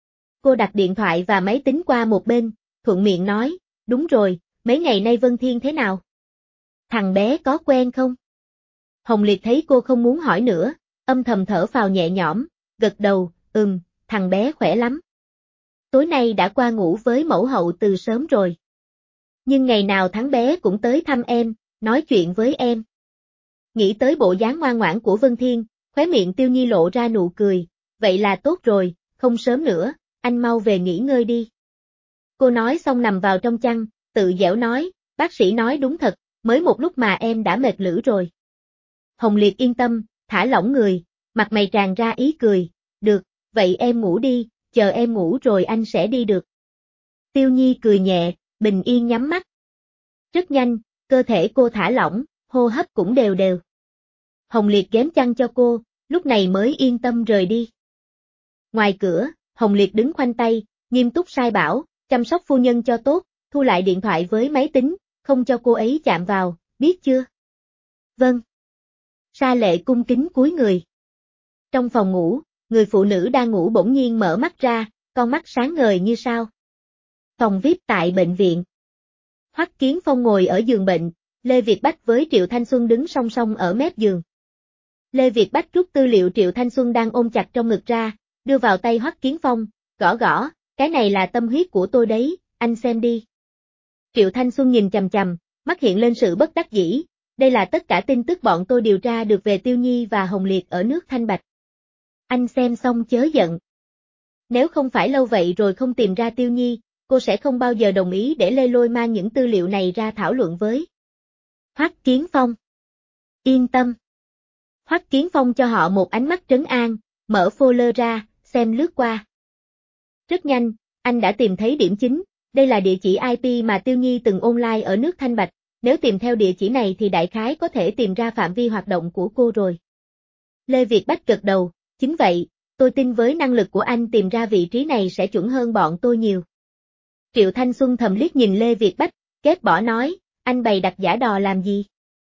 Speaker 1: Cô đặt điện thoại và máy tính qua một bên, thuận miệng nói, đúng rồi, mấy ngày nay Vân Thiên thế nào? Thằng bé có quen không? Hồng Liệt thấy cô không muốn hỏi nữa, âm thầm thở phào nhẹ nhõm, gật đầu, thằng bé khỏe lắm. Tối nay đã qua ngủ với mẫu hậu từ sớm rồi. Nhưng ngày nào tháng bé cũng tới thăm em, nói chuyện với em. Nghĩ tới bộ dáng ngoan ngoãn của Vân Thiên, khóe miệng Tiêu Nhi lộ ra nụ cười, vậy là tốt rồi, không sớm nữa, anh mau về nghỉ ngơi đi. Cô nói xong nằm vào trong chăn, tự dẻo nói, bác sĩ nói đúng thật, mới một lúc mà em đã mệt lử rồi. Hồng Liệt yên tâm, thả lỏng người, mặt mày tràn ra ý cười, được, vậy em ngủ đi, chờ em ngủ rồi anh sẽ đi được. Tiêu Nhi cười nhẹ, bình yên nhắm mắt. Rất nhanh, cơ thể cô thả lỏng, hô hấp cũng đều đều. Hồng Liệt ghém chăn cho cô, lúc này mới yên tâm rời đi. Ngoài cửa, Hồng Liệt đứng khoanh tay, nghiêm túc sai bảo, chăm sóc phu nhân cho tốt, thu lại điện thoại với máy tính, không cho cô ấy chạm vào, biết chưa? Vâng. Sa Lệ cung kính cúi người. Trong phòng ngủ, người phụ nữ đang ngủ bỗng nhiên mở mắt ra, con mắt sáng ngời như sao. Phòng VIP tại bệnh viện. Hoắc Kiến Phong ngồi ở giường bệnh, Lê Việt Bách với Triệu Thanh Xuân đứng song song ở mép giường. Lê Việt Bách rút tư liệu Triệu Thanh Xuân đang ôm chặt trong ngực ra, đưa vào tay Hoắc Kiến Phong, gõ gõ, cái này là tâm huyết của tôi đấy, anh xem đi. Triệu Thanh Xuân nhìn chằm chằm, mắt hiện lên sự bất đắc dĩ, đây là tất cả tin tức bọn tôi điều tra được về Tiêu Nhi và Hồng Liệt ở nước Thanh Bạch. Anh xem xong chớ giận. Nếu không phải lâu vậy rồi không tìm ra Tiêu Nhi, cô sẽ không bao giờ đồng ý để Lê Lôi mang những tư liệu này ra thảo luận với Hoắc Kiến Phong. Yên tâm. Hoắc Kiến Phong cho họ một ánh mắt trấn an, mở folder ra, xem lướt qua. Rất nhanh, anh đã tìm thấy điểm chính, đây là địa chỉ IP mà Tiêu Nhi từng online ở nước Thanh Bạch, nếu tìm theo địa chỉ này thì đại khái có thể tìm ra phạm vi hoạt động của cô rồi. Lê Việt Bách gật đầu, chính vậy, tôi tin với năng lực của anh tìm ra vị trí này sẽ chuẩn hơn bọn tôi nhiều. Triệu Thanh Xuân thầm liếc nhìn Lê Việt Bách, kết bỏ nói, anh bày đặt giả đò làm gì?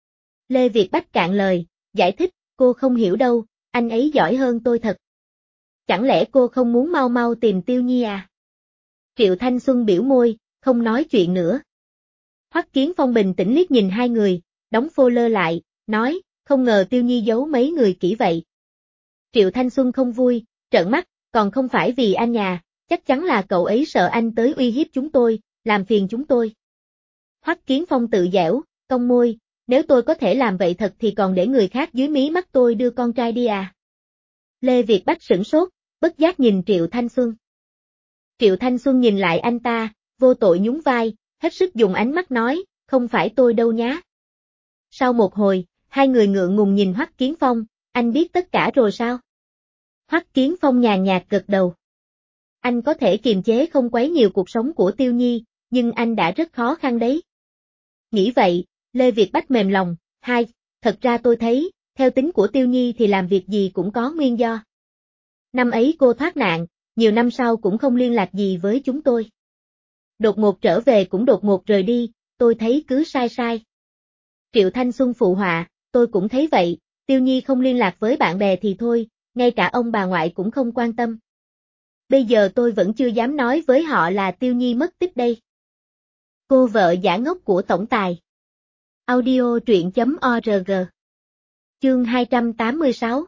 Speaker 1: Lê Việt Bách cạn lời, giải thích, cô không hiểu đâu, anh ấy giỏi hơn tôi thật. Chẳng lẽ cô không muốn mau mau tìm Tiêu Nhi à? Triệu Thanh Xuân biểu môi, không nói chuyện nữa. Hoắc Kiến Phong bình tĩnh liếc nhìn hai người, đóng folder lại, nói, không ngờ Tiêu Nhi giấu mấy người kỹ vậy. Triệu Thanh Xuân không vui, trợn mắt, còn không phải vì anh nhà, chắc chắn là cậu ấy sợ anh tới uy hiếp chúng tôi, làm phiền chúng tôi. Hoắc Kiến Phong tự dẻo, cong môi, nếu tôi có thể làm vậy thật thì còn để người khác dưới mí mắt tôi đưa con trai đi à? Lê Việt Bách sửng sốt, bất giác nhìn Triệu Thanh Xuân. Triệu Thanh Xuân nhìn lại anh ta, vô tội nhún vai, hết sức dùng ánh mắt nói, không phải tôi đâu nhá. Sau một hồi, hai người ngượng ngùng nhìn Hoắc Kiến Phong, anh biết tất cả rồi sao? Hoắc Kiến Phong nhàn nhạt gật đầu. Anh có thể kiềm chế không quấy nhiều cuộc sống của Tiêu Nhi, nhưng anh đã rất khó khăn đấy. Nghĩ vậy, Lê Việt Bách mềm lòng, thật ra tôi thấy, theo tính của Tiêu Nhi thì làm việc gì cũng có nguyên do. Năm ấy cô thoát nạn, nhiều năm sau cũng không liên lạc gì với chúng tôi. Đột ngột trở về cũng đột ngột rời đi, tôi thấy cứ sai. Triệu Thanh Xuân phụ họa, tôi cũng thấy vậy, Tiêu Nhi không liên lạc với bạn bè thì thôi, ngay cả ông bà ngoại cũng không quan tâm. Bây giờ tôi vẫn chưa dám nói với họ là Tiêu Nhi mất tích đây. Cô vợ giả ngốc của tổng tài. Audio truyện.org. Chương 286.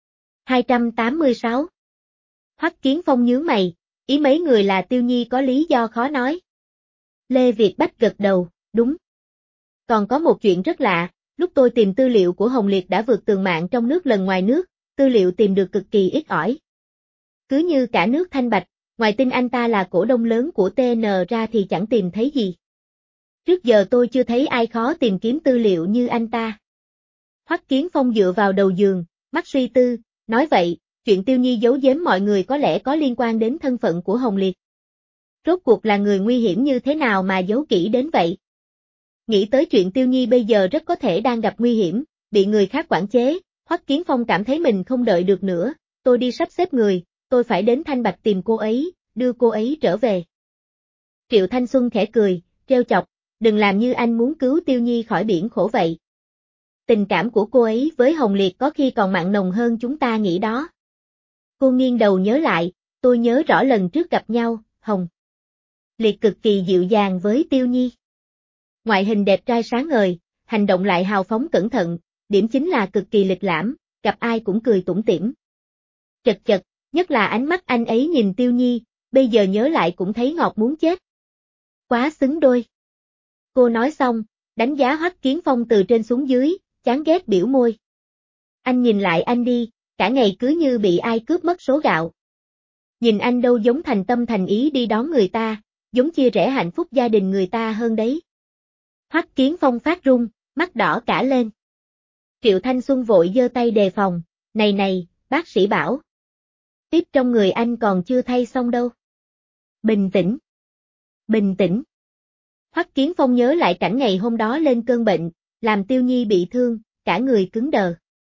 Speaker 1: 286. Hoắc Kiến Phong nhướng mày, ý mấy người là Tiêu Nhi có lý do khó nói. Lê Việt Bách gật đầu, đúng. Còn có một chuyện rất lạ, lúc tôi tìm tư liệu của Hồng Liệt đã vượt tường mạng trong nước lần ngoài nước, tư liệu tìm được cực kỳ ít ỏi. Cứ như cả nước thanh bạch, ngoài tin anh ta là cổ đông lớn của TN ra thì chẳng tìm thấy gì. Trước giờ tôi chưa thấy ai khó tìm kiếm tư liệu như anh ta. Hoắc Kiến Phong dựa vào đầu giường, mắt suy tư, nói vậy, chuyện Tiêu Nhi giấu giếm mọi người có lẽ có liên quan đến thân phận của Hồng Liệt. Rốt cuộc là người nguy hiểm như thế nào mà giấu kỹ đến vậy? Nghĩ tới chuyện Tiêu Nhi bây giờ rất có thể đang gặp nguy hiểm, bị người khác quản chế, Hoắc Kiến Phong cảm thấy mình không đợi được nữa, tôi đi sắp xếp người, tôi phải đến Thanh Bạch tìm cô ấy, đưa cô ấy trở về. Triệu Thanh Xuân khẽ cười, trêu chọc, đừng làm như anh muốn cứu Tiêu Nhi khỏi biển khổ vậy. Tình cảm của cô ấy với Hồng Liệt có khi còn mặn nồng hơn chúng ta nghĩ đó. Cô nghiêng đầu nhớ lại, tôi nhớ rõ lần trước gặp nhau, Hồng Liệt cực kỳ dịu dàng với Tiêu Nhi. Ngoại hình đẹp trai sáng ngời, hành động lại hào phóng cẩn thận, điểm chính là cực kỳ lịch lãm, gặp ai cũng cười tủm tỉm. Chật, nhất là ánh mắt anh ấy nhìn Tiêu Nhi, bây giờ nhớ lại cũng thấy ngọt muốn chết. Quá xứng đôi. Cô nói xong, đánh giá Hoắc Kiến Phong từ trên xuống dưới, chán ghét biểu môi. Anh nhìn lại anh đi, cả ngày cứ như bị ai cướp mất số gạo. Nhìn anh đâu giống thành tâm thành ý đi đón người ta, giống chia rẽ hạnh phúc gia đình người ta hơn đấy. Hoắc Kiến Phong phát run, mắt đỏ cả lên. Triệu Thanh Xuân vội giơ tay đề phòng, này, bác sĩ bảo. Tiếp trong người anh còn chưa thay xong đâu. Bình tĩnh. Hoắc Kiến Phong nhớ lại cảnh ngày hôm đó lên cơn bệnh, làm Tiêu Nhi bị thương, cả người cứng đờ.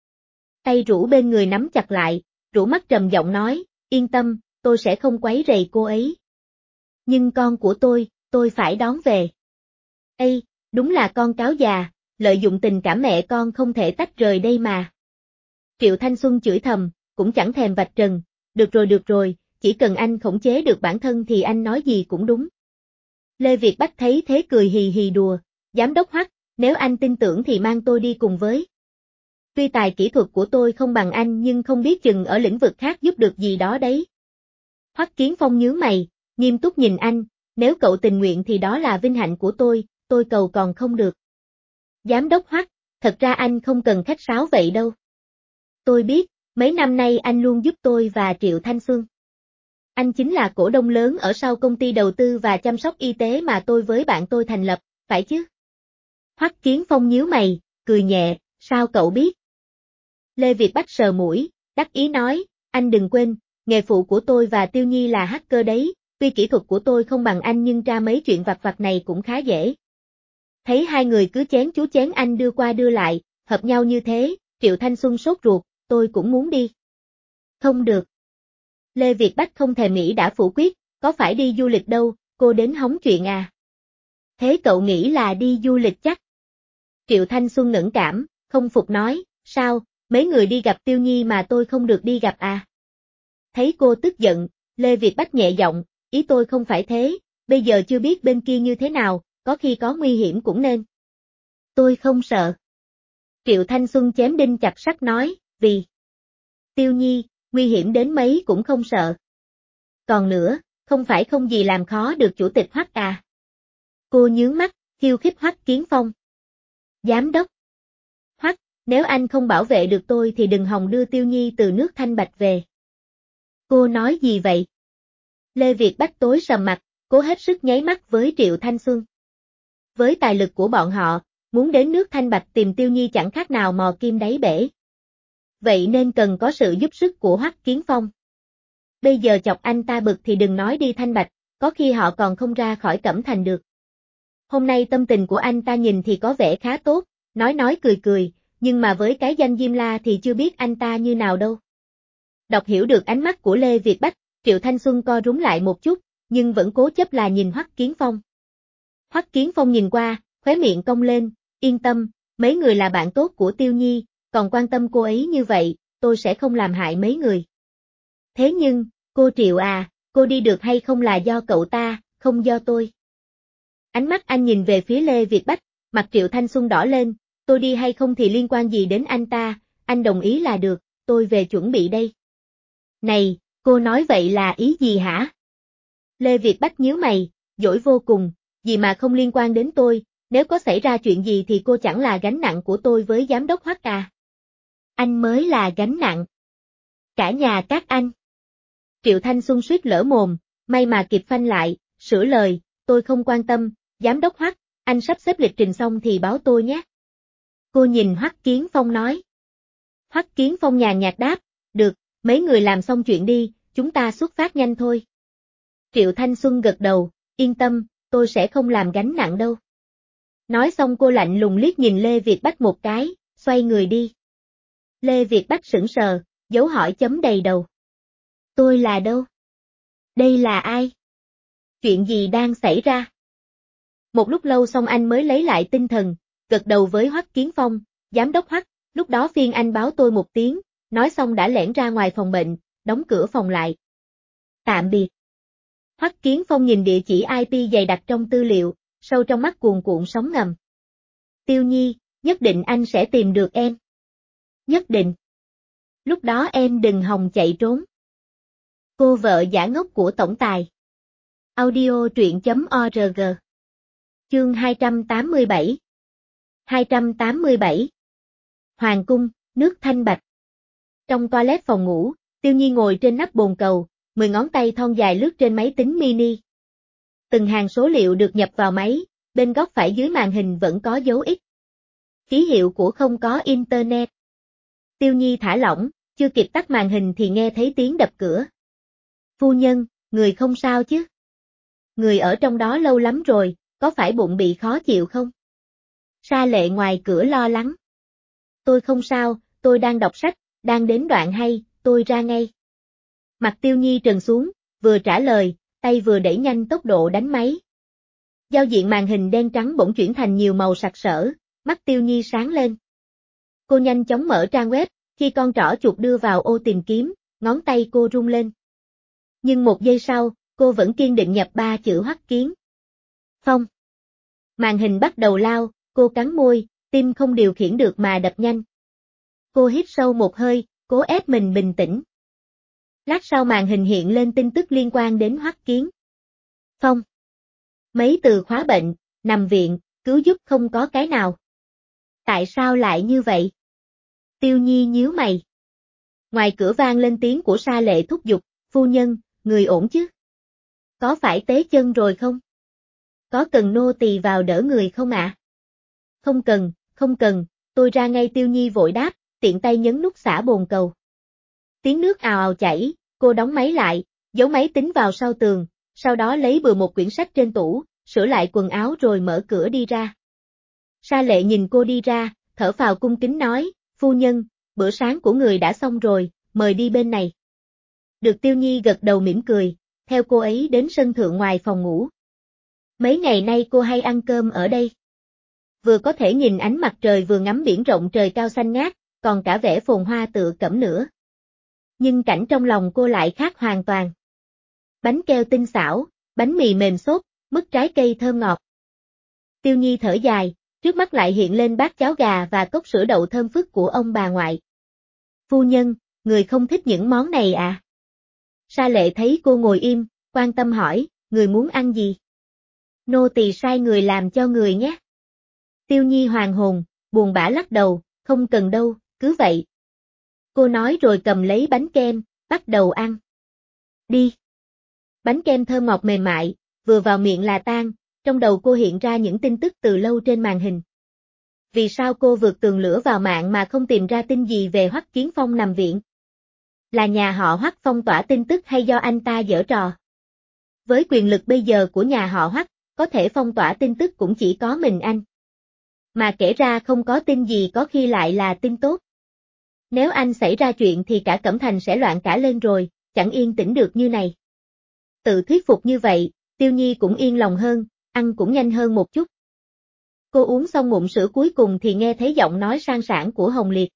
Speaker 1: Tay rũ bên người nắm chặt lại, rũ mắt trầm giọng nói, yên tâm, tôi sẽ không quấy rầy cô ấy. Nhưng con của tôi phải đón về. Ây, đúng là con cáo già, lợi dụng tình cảm mẹ con không thể tách rời đây mà. Triệu Thanh Xuân chửi thầm, cũng chẳng thèm vạch trần, được rồi, chỉ cần anh khống chế được bản thân thì anh nói gì cũng đúng. Lê Việt Bách thấy thế cười hì hì đùa, giám đốc Hoắc, nếu anh tin tưởng thì mang tôi đi cùng với. Tuy tài kỹ thuật của tôi không bằng anh nhưng không biết chừng ở lĩnh vực khác giúp được gì đó đấy. Hoắc Kiến Phong nhướng mày, nghiêm túc nhìn anh, nếu cậu tình nguyện thì đó là vinh hạnh của tôi cầu còn không được. Giám đốc Hoắc, thật ra anh không cần khách sáo vậy đâu. Tôi biết, mấy năm nay anh luôn giúp tôi và Triệu Thanh Xuân. Anh chính là cổ đông lớn ở sau công ty đầu tư và chăm sóc y tế mà tôi với bạn tôi thành lập, phải chứ? Hoắc Kiến Phong nhíu mày, cười nhẹ, sao cậu biết? Lê Việt Bách sờ mũi, đắc ý nói, anh đừng quên, nghề phụ của tôi và Tiêu Nhi là hacker đấy, tuy kỹ thuật của tôi không bằng anh nhưng tra mấy chuyện vặt vặt này cũng khá dễ. Thấy hai người cứ chén chú chén anh đưa qua đưa lại, hợp nhau như thế, Triệu Thanh Xuân sốt ruột, tôi cũng muốn đi. Không được. Lê Việt Bách không thèm nghĩ đã phủ quyết, có phải đi du lịch đâu, cô đến hóng chuyện à? Thế cậu nghĩ là đi du lịch chắc? Triệu Thanh Xuân ngẩng cảm, không phục nói, sao, mấy người đi gặp Tiêu Nhi mà tôi không được đi gặp à? Thấy cô tức giận, Lê Việt Bách nhẹ giọng, ý tôi không phải thế, bây giờ chưa biết bên kia như thế nào, có khi có nguy hiểm cũng nên. Tôi không sợ. Triệu Thanh Xuân chém đinh chặt sắt nói, vì Tiêu Nhi, nguy hiểm đến mấy cũng không sợ. Còn nữa, không phải không gì làm khó được chủ tịch Hoắc à. Cô nhướng mắt, khiêu khích Hoắc Kiến Phong. Giám đốc Hoắc, Nếu anh không bảo vệ được tôi thì đừng hòng đưa Tiêu Nhi từ nước Thanh Bạch về. Cô nói gì vậy? Lê Việt Bách tối sầm mặt, cố hết sức nháy mắt với Triệu Thanh Xuân. Với tài lực của bọn họ, muốn đến nước Thanh Bạch tìm Tiêu Nhi chẳng khác nào mò kim đáy bể. Vậy nên cần có sự giúp sức của Hoắc Kiến Phong. Bây giờ chọc anh ta bực thì đừng nói đi Thanh Bạch, có khi họ còn không ra khỏi Cẩm Thành được. Hôm nay tâm tình của anh ta nhìn thì có vẻ khá tốt, nói cười cười, nhưng mà với cái danh Diêm La thì chưa biết anh ta như nào đâu. Đọc hiểu được ánh mắt của Lê Việt Bách, Triệu Thanh Xuân co rúm lại một chút, nhưng vẫn cố chấp là nhìn Hoắc Kiến Phong. Hoắc Kiến Phong nhìn qua, khóe miệng cong lên, yên tâm, mấy người là bạn tốt của Tiêu Nhi, còn quan tâm cô ấy như vậy, tôi sẽ không làm hại mấy người. Thế nhưng, cô Triệu à, cô đi được hay không là do cậu ta, không do tôi. Ánh mắt anh nhìn về phía Lê Việt Bách, mặt Triệu Thanh Xuân đỏ lên, tôi đi hay không thì liên quan gì đến anh ta, anh đồng ý là được, tôi về chuẩn bị đây. Này, cô nói vậy là ý gì hả? Lê Việt Bách nhíu mày, dỗi vô cùng, gì mà không liên quan đến tôi, nếu có xảy ra chuyện gì thì cô chẳng là gánh nặng của tôi với giám đốc Hoắc à. Anh mới là gánh nặng. Cả nhà các anh. Triệu Thanh Xuân suýt lỡ mồm, may mà kịp phanh lại, sửa lời, tôi không quan tâm, giám đốc Hoắc, anh sắp xếp lịch trình xong thì báo tôi nhé. Cô nhìn Hoắc Kiến Phong nói. Hoắc Kiến Phong nhàn nhạt đáp, được, mấy người làm xong chuyện đi, chúng ta xuất phát nhanh thôi. Triệu Thanh Xuân gật đầu, yên tâm, tôi sẽ không làm gánh nặng đâu. Nói xong cô lạnh lùng liếc nhìn Lê Việt Bách một cái, xoay người đi. Lê Việt Bách sững sờ, dấu hỏi chấm đầy đầu. Tôi là đâu? Đây là ai? Chuyện gì đang xảy ra? Một lúc lâu xong anh mới lấy lại tinh thần, gật đầu với Hoắc Kiến Phong, giám đốc Hoắc, lúc đó phiên anh báo tôi một tiếng, nói xong đã lẻn ra ngoài phòng bệnh, đóng cửa phòng lại. Tạm biệt. Hoắc Kiến Phong nhìn địa chỉ IP dày đặc trong tư liệu, sâu trong mắt cuồn cuộn sóng ngầm. Tiêu Nhi, nhất định anh sẽ tìm được em. Nhất định. Lúc đó em đừng hòng chạy trốn. Cô vợ giả ngốc của tổng tài. Audio truyện.org. Chương 287. 287. Hoàng cung, nước Thanh Bạch. Trong toilet phòng ngủ, Tiêu Nhi ngồi trên nắp bồn cầu, 10 ngón tay thon dài lướt trên máy tính mini. Từng hàng số liệu được nhập vào máy, bên góc phải dưới màn hình vẫn có dấu X. Ký hiệu của không có internet. Tiêu Nhi thả lỏng, chưa kịp tắt màn hình thì nghe thấy tiếng đập cửa. Phu nhân, người không sao chứ? Người ở trong đó lâu lắm rồi, có phải bụng bị khó chịu không? Sa Lệ ngoài cửa lo lắng. Tôi không sao, tôi đang đọc sách, đang đến đoạn hay, tôi ra ngay. Mặt Tiêu Nhi trần xuống, vừa trả lời, tay vừa đẩy nhanh tốc độ đánh máy. Giao diện màn hình đen trắng bỗng chuyển thành nhiều màu sặc sỡ, mắt Tiêu Nhi sáng lên. Cô nhanh chóng mở trang web, khi con trỏ chuột đưa vào ô tìm kiếm, ngón tay cô rung lên. Nhưng một giây sau, cô vẫn kiên định nhập 3 chữ Hoắc Kiến Phong. Màn hình bắt đầu lao, cô cắn môi, tim không điều khiển được mà đập nhanh. Cô hít sâu một hơi, cố ép mình bình tĩnh. Lát sau màn hình hiện lên tin tức liên quan đến Hoắc Kiến Phong. Mấy từ khóa bệnh, nằm viện, cứu giúp không có cái nào. Tại sao lại như vậy? Tiêu Nhi nhíu mày. Ngoài cửa vang lên tiếng của Sa Lệ thúc giục, phu nhân, người ổn chứ? Có phải té chân rồi không? Có cần nô tỳ vào đỡ người không ạ? Không cần, không cần, tôi ra ngay. Tiêu Nhi vội đáp, tiện tay nhấn nút xả bồn cầu. Tiếng nước ào ào chảy, cô đóng máy lại, giấu máy tính vào sau tường, sau đó lấy bừa một quyển sách trên tủ, sửa lại quần áo rồi mở cửa đi ra. Sa Lệ nhìn cô đi ra, thở phào cung kính nói, phu nhân, bữa sáng của người đã xong rồi, mời đi bên này. Được. Tiêu Nhi gật đầu mỉm cười, theo cô ấy đến sân thượng ngoài phòng ngủ. Mấy ngày nay cô hay ăn cơm ở đây. Vừa có thể nhìn ánh mặt trời vừa ngắm biển rộng trời cao xanh ngát, còn cả vẻ phồn hoa tựa Cẩm nữa. Nhưng cảnh trong lòng cô lại khác hoàn toàn. Bánh keo tinh xảo, bánh mì mềm xốp, mứt trái cây thơm ngọt. Tiêu Nhi thở dài, trước mắt lại hiện lên bát cháo gà và cốc sữa đậu thơm phức của ông bà ngoại. Phu nhân, người không thích những món này à? Sa Lệ thấy cô ngồi im, quan tâm hỏi, người muốn ăn gì? Nô tỳ sai người làm cho người nhé. Tiêu Nhi hoàng hồn, buồn bã lắc đầu, Không cần đâu, cứ vậy. Cô nói rồi cầm lấy bánh kem, bắt đầu ăn. Đi. Bánh kem thơm ngọt mềm mại, vừa vào miệng là tan, trong đầu cô hiện ra những tin tức từ lâu trên màn hình. Vì sao cô vượt tường lửa vào mạng mà không tìm ra tin gì về Hoắc Kiến Phong nằm viện? Là nhà họ Hoắc phong tỏa tin tức hay do anh ta giở trò? Với quyền lực bây giờ của nhà họ Hoắc, có thể phong tỏa tin tức cũng chỉ có mình anh. Mà kể ra không có tin gì có khi lại là tin tốt. Nếu anh xảy ra chuyện thì cả Cẩm Thành sẽ loạn cả lên rồi, chẳng yên tĩnh được như này. Tự thuyết phục như vậy, Tiêu Nhi cũng yên lòng hơn, ăn cũng nhanh hơn một chút. Cô uống xong ngụm sữa cuối cùng thì nghe thấy giọng nói sang sảng của Hồng Liệt.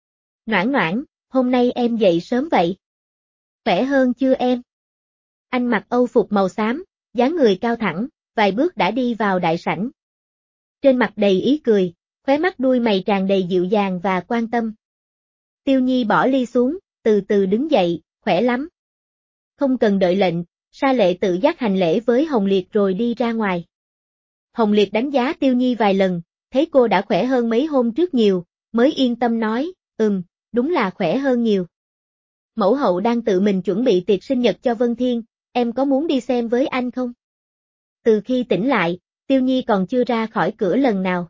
Speaker 1: Noãn Noãn, hôm nay em dậy sớm vậy. Khỏe hơn chưa em? Anh mặc âu phục màu xám, dáng người cao thẳng, vài bước đã đi vào đại sảnh. Trên mặt đầy ý cười, khóe mắt đuôi mày tràn đầy dịu dàng và quan tâm. Tiêu Nhi bỏ ly xuống, từ từ đứng dậy, khỏe lắm. Không cần đợi lệnh, Sa Lệ tự giác hành lễ với Hồng Liệt rồi đi ra ngoài. Hồng Liệt đánh giá Tiêu Nhi vài lần, thấy cô đã khỏe hơn mấy hôm trước nhiều, mới yên tâm nói, đúng là khỏe hơn nhiều. Mẫu hậu đang tự mình chuẩn bị tiệc sinh nhật cho Vân Thiên, em có muốn đi xem với anh không? Từ khi tỉnh lại, Tiêu Nhi còn chưa ra khỏi cửa lần nào.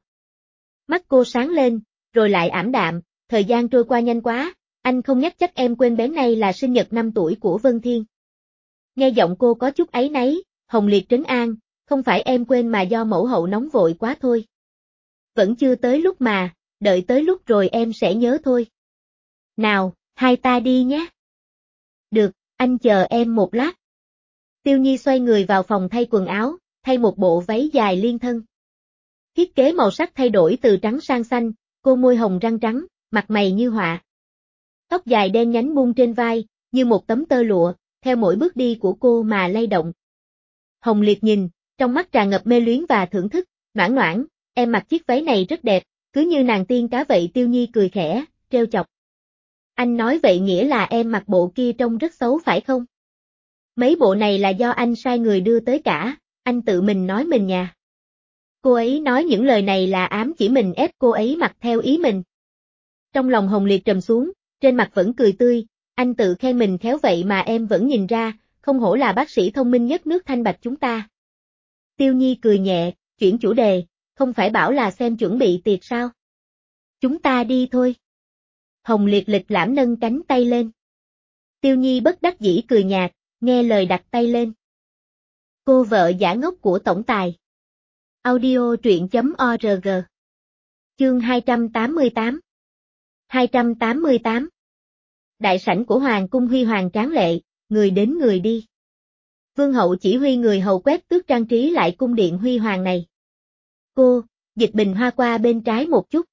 Speaker 1: Mắt cô sáng lên, rồi lại ảm đạm, thời gian trôi qua nhanh quá, anh không nhắc chắc em quên bén nay là sinh nhật 5 tuổi của Vân Thiên. Nghe giọng cô có chút áy náy, Hồng Liệt trấn an, không phải em quên mà do mẫu hậu nóng vội quá thôi. Vẫn chưa tới lúc mà, đợi tới lúc rồi em sẽ nhớ thôi. Nào, hai ta đi nhé. Được, anh chờ em một lát. Tiêu Nhi xoay người vào phòng thay quần áo, thay một bộ váy dài liên thân. Thiết kế màu sắc thay đổi từ trắng sang xanh, cô môi hồng răng trắng, mặt mày như họa. Tóc dài đen nhánh buông trên vai, như một tấm tơ lụa, theo mỗi bước đi của cô mà lay động. Hồng Liệt nhìn, trong mắt tràn ngập mê luyến và thưởng thức, Noãn Noãn, em mặc chiếc váy này rất đẹp, cứ như nàng tiên cá vậy. Tiêu Nhi cười khẽ, trêu chọc. Anh nói vậy nghĩa là em mặc bộ kia trông rất xấu phải không? Mấy bộ này là do anh sai người đưa tới cả, anh tự mình nói mình nhà. Cô ấy nói những lời này là ám chỉ mình ép cô ấy mặc theo ý mình. Trong lòng Hồng Liệt trầm xuống, trên mặt vẫn cười tươi, anh tự khen mình khéo vậy mà em vẫn nhìn ra, không hổ là bác sĩ thông minh nhất nước Thanh Bạch chúng ta. Tiêu Nhi cười nhẹ, chuyển chủ đề, không phải bảo là xem chuẩn bị tiệc sao? Chúng ta đi thôi. Hồng Liệt lịch lãm nâng cánh tay lên. Tiêu Nhi bất đắc dĩ cười nhạt, nghe lời đặt tay lên. Cô vợ giả ngốc của tổng tài. Audio truyện.org. Chương 288. 288. Đại sảnh của Hoàng cung huy hoàng tráng lệ, người đến người đi. Vương hậu chỉ huy người hầu quét tước trang trí lại cung điện huy hoàng này. Cô, dịch bình hoa qua bên trái một chút.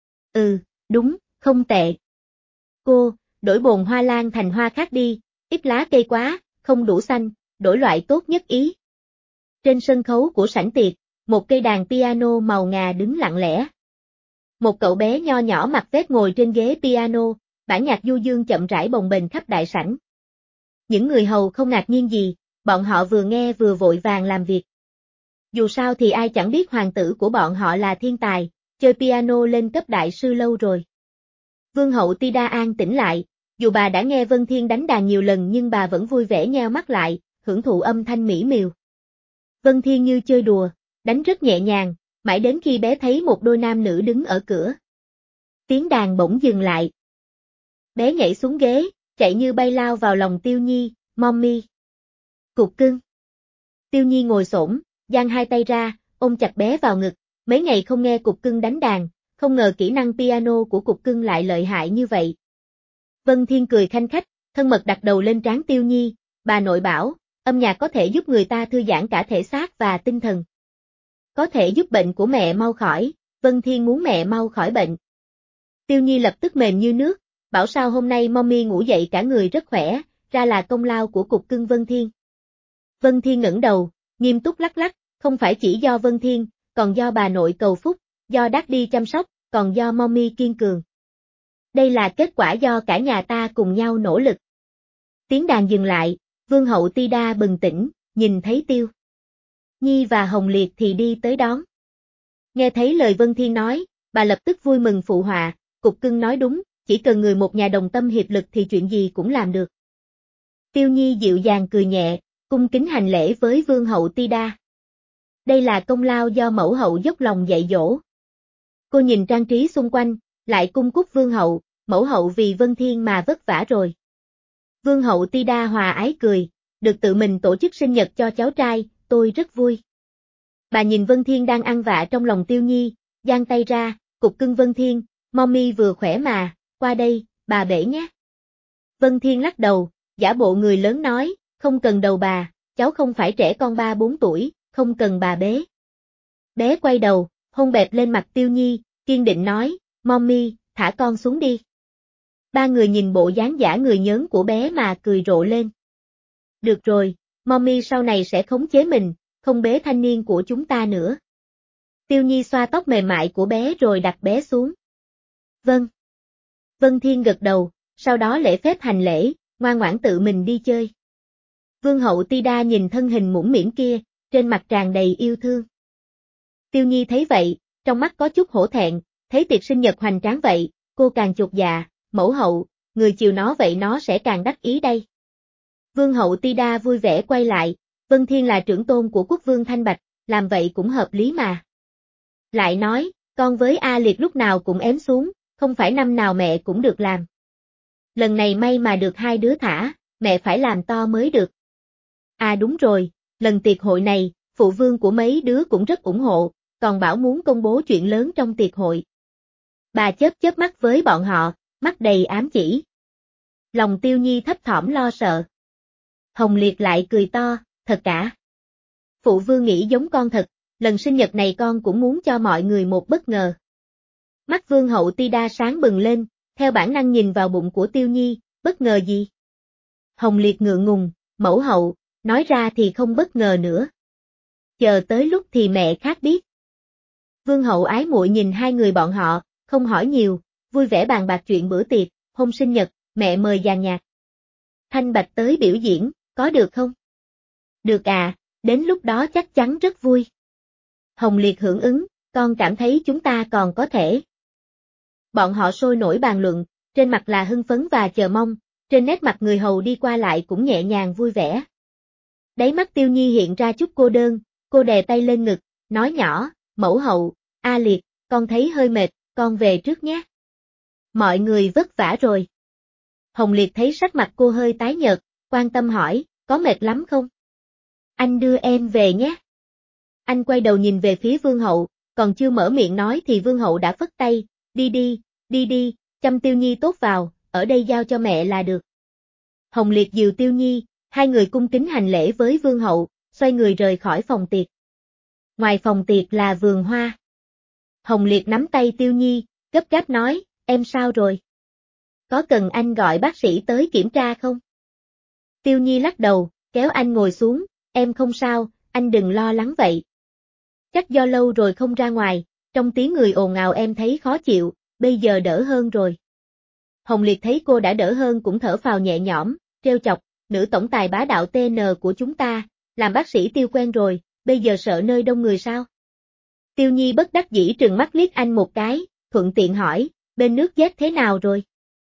Speaker 1: Đúng, không tệ. Cô, đổi bồn hoa lan thành hoa khác đi, ít lá cây quá, không đủ xanh, đổi loại tốt nhất ý. Trên sân khấu của sảnh tiệc, một cây đàn piano màu ngà đứng lặng lẽ. Một cậu bé nho nhỏ mặc vest ngồi trên ghế piano, bản nhạc du dương chậm rãi bồng bềnh khắp đại sảnh. Những người hầu không ngạc nhiên gì, bọn họ vừa nghe vừa vội vàng làm việc. Dù sao thì ai chẳng biết hoàng tử của bọn họ là thiên tài, chơi piano lên cấp đại sư lâu rồi. Vương hậu Tida an tĩnh lại, dù bà đã nghe Vân Thiên đánh đàn nhiều lần nhưng bà vẫn vui vẻ nheo mắt lại, hưởng thụ âm thanh mỹ miều. Vân Thiên như chơi đùa, đánh rất nhẹ nhàng, mãi đến khi bé thấy một đôi nam nữ đứng ở cửa. Tiếng đàn bỗng dừng lại. Bé nhảy xuống ghế, chạy như bay lao vào lòng Tiêu Nhi, Mommy. Cục cưng. Tiêu Nhi ngồi xổm, dang hai tay ra, ôm chặt bé vào ngực, mấy ngày không nghe Cục cưng đánh đàn, không ngờ kỹ năng piano của Cục cưng lại lợi hại như vậy. Vân Thiên cười khanh khách, thân mật đặt đầu lên trán Tiêu Nhi, bà nội bảo, âm nhạc có thể giúp người ta thư giãn cả thể xác và tinh thần. Có thể giúp bệnh của mẹ mau khỏi, Vân Thiên muốn mẹ mau khỏi bệnh. Tiêu Nhi lập tức mềm như nước, bảo sao hôm nay Mommy ngủ dậy cả người rất khỏe, ra là công lao của Cục cưng Vân Thiên. Vân Thiên ngẩng đầu, nghiêm túc lắc lắc, không phải chỉ do Vân Thiên, còn do bà nội cầu phúc, do Daddy chăm sóc, còn do Mommy kiên cường. Đây là kết quả do cả nhà ta cùng nhau nỗ lực. Tiếng đàn dừng lại, Vương hậu Tida bừng tỉnh, nhìn thấy Tiêu Nhi và Hồng Liệt thì đi tới đón. Nghe thấy lời Vân Thiên nói, bà lập tức vui mừng phụ họa, Cục Cưng nói đúng, chỉ cần người một nhà đồng tâm hiệp lực thì chuyện gì cũng làm được. Tiêu Nhi dịu dàng cười nhẹ, cung kính hành lễ với Vương hậu Ti Đa. Đây là công lao do mẫu hậu dốc lòng dạy dỗ. Cô nhìn trang trí xung quanh, lại cung cúc Vương hậu, mẫu hậu vì Vân Thiên mà vất vả rồi. Vương hậu Ti Đa hòa ái cười, được tự mình tổ chức sinh nhật cho cháu trai, tôi rất vui. Bà nhìn Vân Thiên đang ăn vạ trong lòng Tiêu Nhi, giang tay ra, Cục Cưng Vân Thiên, mommy vừa khỏe mà, qua đây, bà bể nhé. Vân Thiên lắc đầu, giả bộ người lớn nói, không cần đầu bà, cháu không phải trẻ con 3-4 tuổi, không cần bà bế. Bé quay đầu, hôn bẹp lên mặt Tiêu Nhi, kiên định nói, mommy, thả con xuống đi. Ba người nhìn bộ dáng giả người nhớn của bé mà cười rộ lên. Được rồi, mommy sau này sẽ khống chế mình, không bế thanh niên của chúng ta nữa. Tiêu Nhi xoa tóc mềm mại của bé rồi đặt bé xuống. Vâng. Vân Thiên gật đầu, sau đó lễ phép hành lễ, ngoan ngoãn tự mình đi chơi. Vương hậu Ti Đa nhìn thân hình mũm mĩm kia, trên mặt tràn đầy yêu thương. Tiêu Nhi thấy vậy, trong mắt có chút hổ thẹn, thấy tiệc sinh nhật hoành tráng vậy, cô càng chột dạ, mẫu hậu, người chiều nó vậy nó sẽ càng đắc ý đây. Vương hậu Ti Đa vui vẻ quay lại, Vân Thiên là trưởng tôn của quốc vương Thanh Bạch, làm vậy cũng hợp lý mà. Lại nói, con với A Liệt lúc nào cũng ém xuống, không phải năm nào mẹ cũng được làm. Lần này may mà được hai đứa thả, mẹ phải làm to mới được. À đúng rồi, lần tiệc hội này, phụ vương của mấy đứa cũng rất ủng hộ, còn bảo muốn công bố chuyện lớn trong tiệc hội. Bà chớp chớp mắt với bọn họ, mắt đầy ám chỉ. Lòng Tiêu Nhi thấp thỏm lo sợ. Hồng Liệt lại cười to, thật cả. Phụ vương nghĩ giống con thật, lần sinh nhật này con cũng muốn cho mọi người một bất ngờ. Mắt Vương hậu Ti Đa sáng bừng lên, theo bản năng nhìn vào bụng của Tiêu Nhi, bất ngờ gì? Hồng Liệt ngượng ngùng, mẫu hậu, nói ra thì không bất ngờ nữa. Chờ tới lúc thì mẹ khác biết. Vương hậu ái muội nhìn hai người bọn họ, không hỏi nhiều, vui vẻ bàn bạc chuyện bữa tiệc, hôm sinh nhật, mẹ mời dàn nhạc. Thanh Bạch tới biểu diễn, có được không? Được à, đến lúc đó chắc chắn rất vui. Hồng Liệt hưởng ứng, con cảm thấy chúng ta còn có thể. Bọn họ sôi nổi bàn luận, trên mặt là hưng phấn và chờ mong, trên nét mặt người hầu đi qua lại cũng nhẹ nhàng vui vẻ. Đáy mắt Tiêu Nhi hiện ra chút cô đơn, cô đè tay lên ngực, nói nhỏ, mẫu hậu, A Liệt, con thấy hơi mệt, con về trước nhé. Mọi người vất vả rồi. Hồng Liệt thấy sắc mặt cô hơi tái nhợt, quan tâm hỏi, có mệt lắm không? Anh đưa em về nhé. Anh quay đầu nhìn về phía Vương hậu, còn chưa mở miệng nói thì Vương hậu đã phất tay, đi đi, chăm Tiêu Nhi tốt vào, ở đây giao cho mẹ là được. Hồng Liệt dìu Tiêu Nhi, hai người cung kính hành lễ với Vương hậu, xoay người rời khỏi phòng tiệc. Ngoài phòng tiệc là vườn hoa. Hồng Liệt nắm tay Tiêu Nhi, gấp gáp nói, em sao rồi? Có cần anh gọi bác sĩ tới kiểm tra không? Tiêu Nhi lắc đầu, kéo anh ngồi xuống, em không sao, anh đừng lo lắng vậy. Chắc do lâu rồi không ra ngoài, trong tiếng người ồn ào em thấy khó chịu, bây giờ đỡ hơn rồi. Hồng Liệt thấy cô đã đỡ hơn cũng thở phào nhẹ nhõm, trêu chọc, nữ tổng tài bá đạo TN của chúng ta, làm bác sĩ Tiêu quen rồi, bây giờ sợ nơi đông người sao? Tiêu Nhi bất đắc dĩ trừng mắt liếc anh một cái, thuận tiện hỏi, bên nước Z thế nào rồi?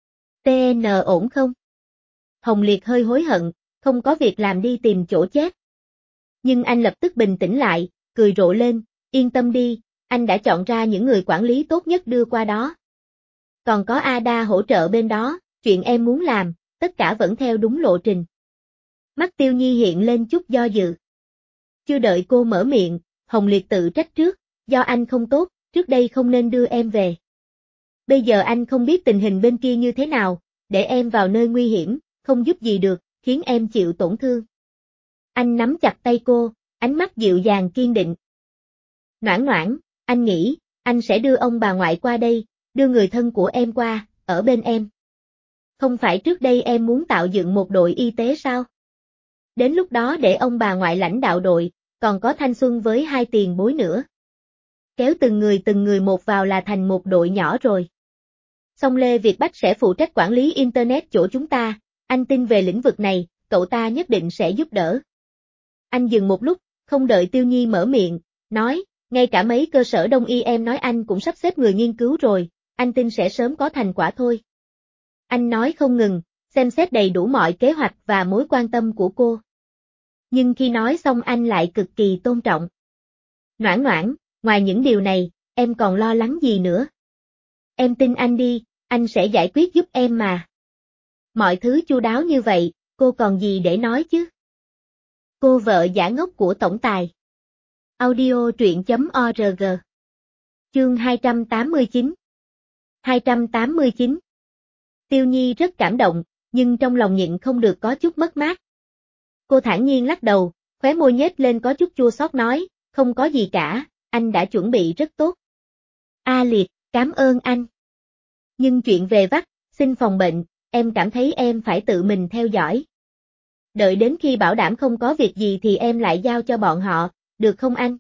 Speaker 1: TN ổn không? Hồng Liệt hơi hối hận, không có việc làm đi tìm chỗ chết. Nhưng anh lập tức bình tĩnh lại, cười rộ lên, yên tâm đi, anh đã chọn ra những người quản lý tốt nhất đưa qua đó. Còn có Ada hỗ trợ bên đó, chuyện em muốn làm, tất cả vẫn theo đúng lộ trình. Mắt Tiêu Nhi hiện lên chút do dự. Chưa đợi cô mở miệng, Hồng Liệt tự trách trước, do anh không tốt, trước đây không nên đưa em về. Bây giờ anh không biết tình hình bên kia như thế nào, để em vào nơi nguy hiểm, không giúp gì được, khiến em chịu tổn thương. Anh nắm chặt tay cô, ánh mắt dịu dàng kiên định. Noãn Noãn, anh nghĩ, anh sẽ đưa ông bà ngoại qua đây, đưa người thân của em qua, ở bên em. Không phải trước đây em muốn tạo dựng một đội y tế sao? Đến lúc đó để ông bà ngoại lãnh đạo đội, còn có Thanh Xuân với hai tiền bối nữa. Kéo từng người một vào là thành một đội nhỏ rồi. Xong Lê Việt Bách sẽ phụ trách quản lý Internet chỗ chúng ta, anh tin về lĩnh vực này, cậu ta nhất định sẽ giúp đỡ. Anh dừng một lúc, không đợi Tiêu Nhi mở miệng, nói, ngay cả mấy cơ sở đông y em nói anh cũng sắp xếp người nghiên cứu rồi, anh tin sẽ sớm có thành quả thôi. Anh nói không ngừng, xem xét đầy đủ mọi kế hoạch và mối quan tâm của cô. Nhưng khi nói xong anh lại cực kỳ tôn trọng. Noãn Noãn, ngoài những điều này, em còn lo lắng gì nữa? Em tin anh đi, anh sẽ giải quyết giúp em mà. Mọi thứ chu đáo như vậy, cô còn gì để nói chứ? Cô vợ giả ngốc của tổng tài. Audio truyện.org. Chương 289. 289. Tiêu Nhi rất cảm động, nhưng trong lòng nhịn không được có chút mất mát. Cô thản nhiên lắc đầu, khóe môi nhếch lên có chút chua xót nói, không có gì cả, anh đã chuẩn bị rất tốt. A Liệt, cảm ơn anh. Nhưng chuyện về vắt, xin phòng bệnh, em cảm thấy em phải tự mình theo dõi. Đợi đến khi bảo đảm không có việc gì thì em lại giao cho bọn họ, được không anh?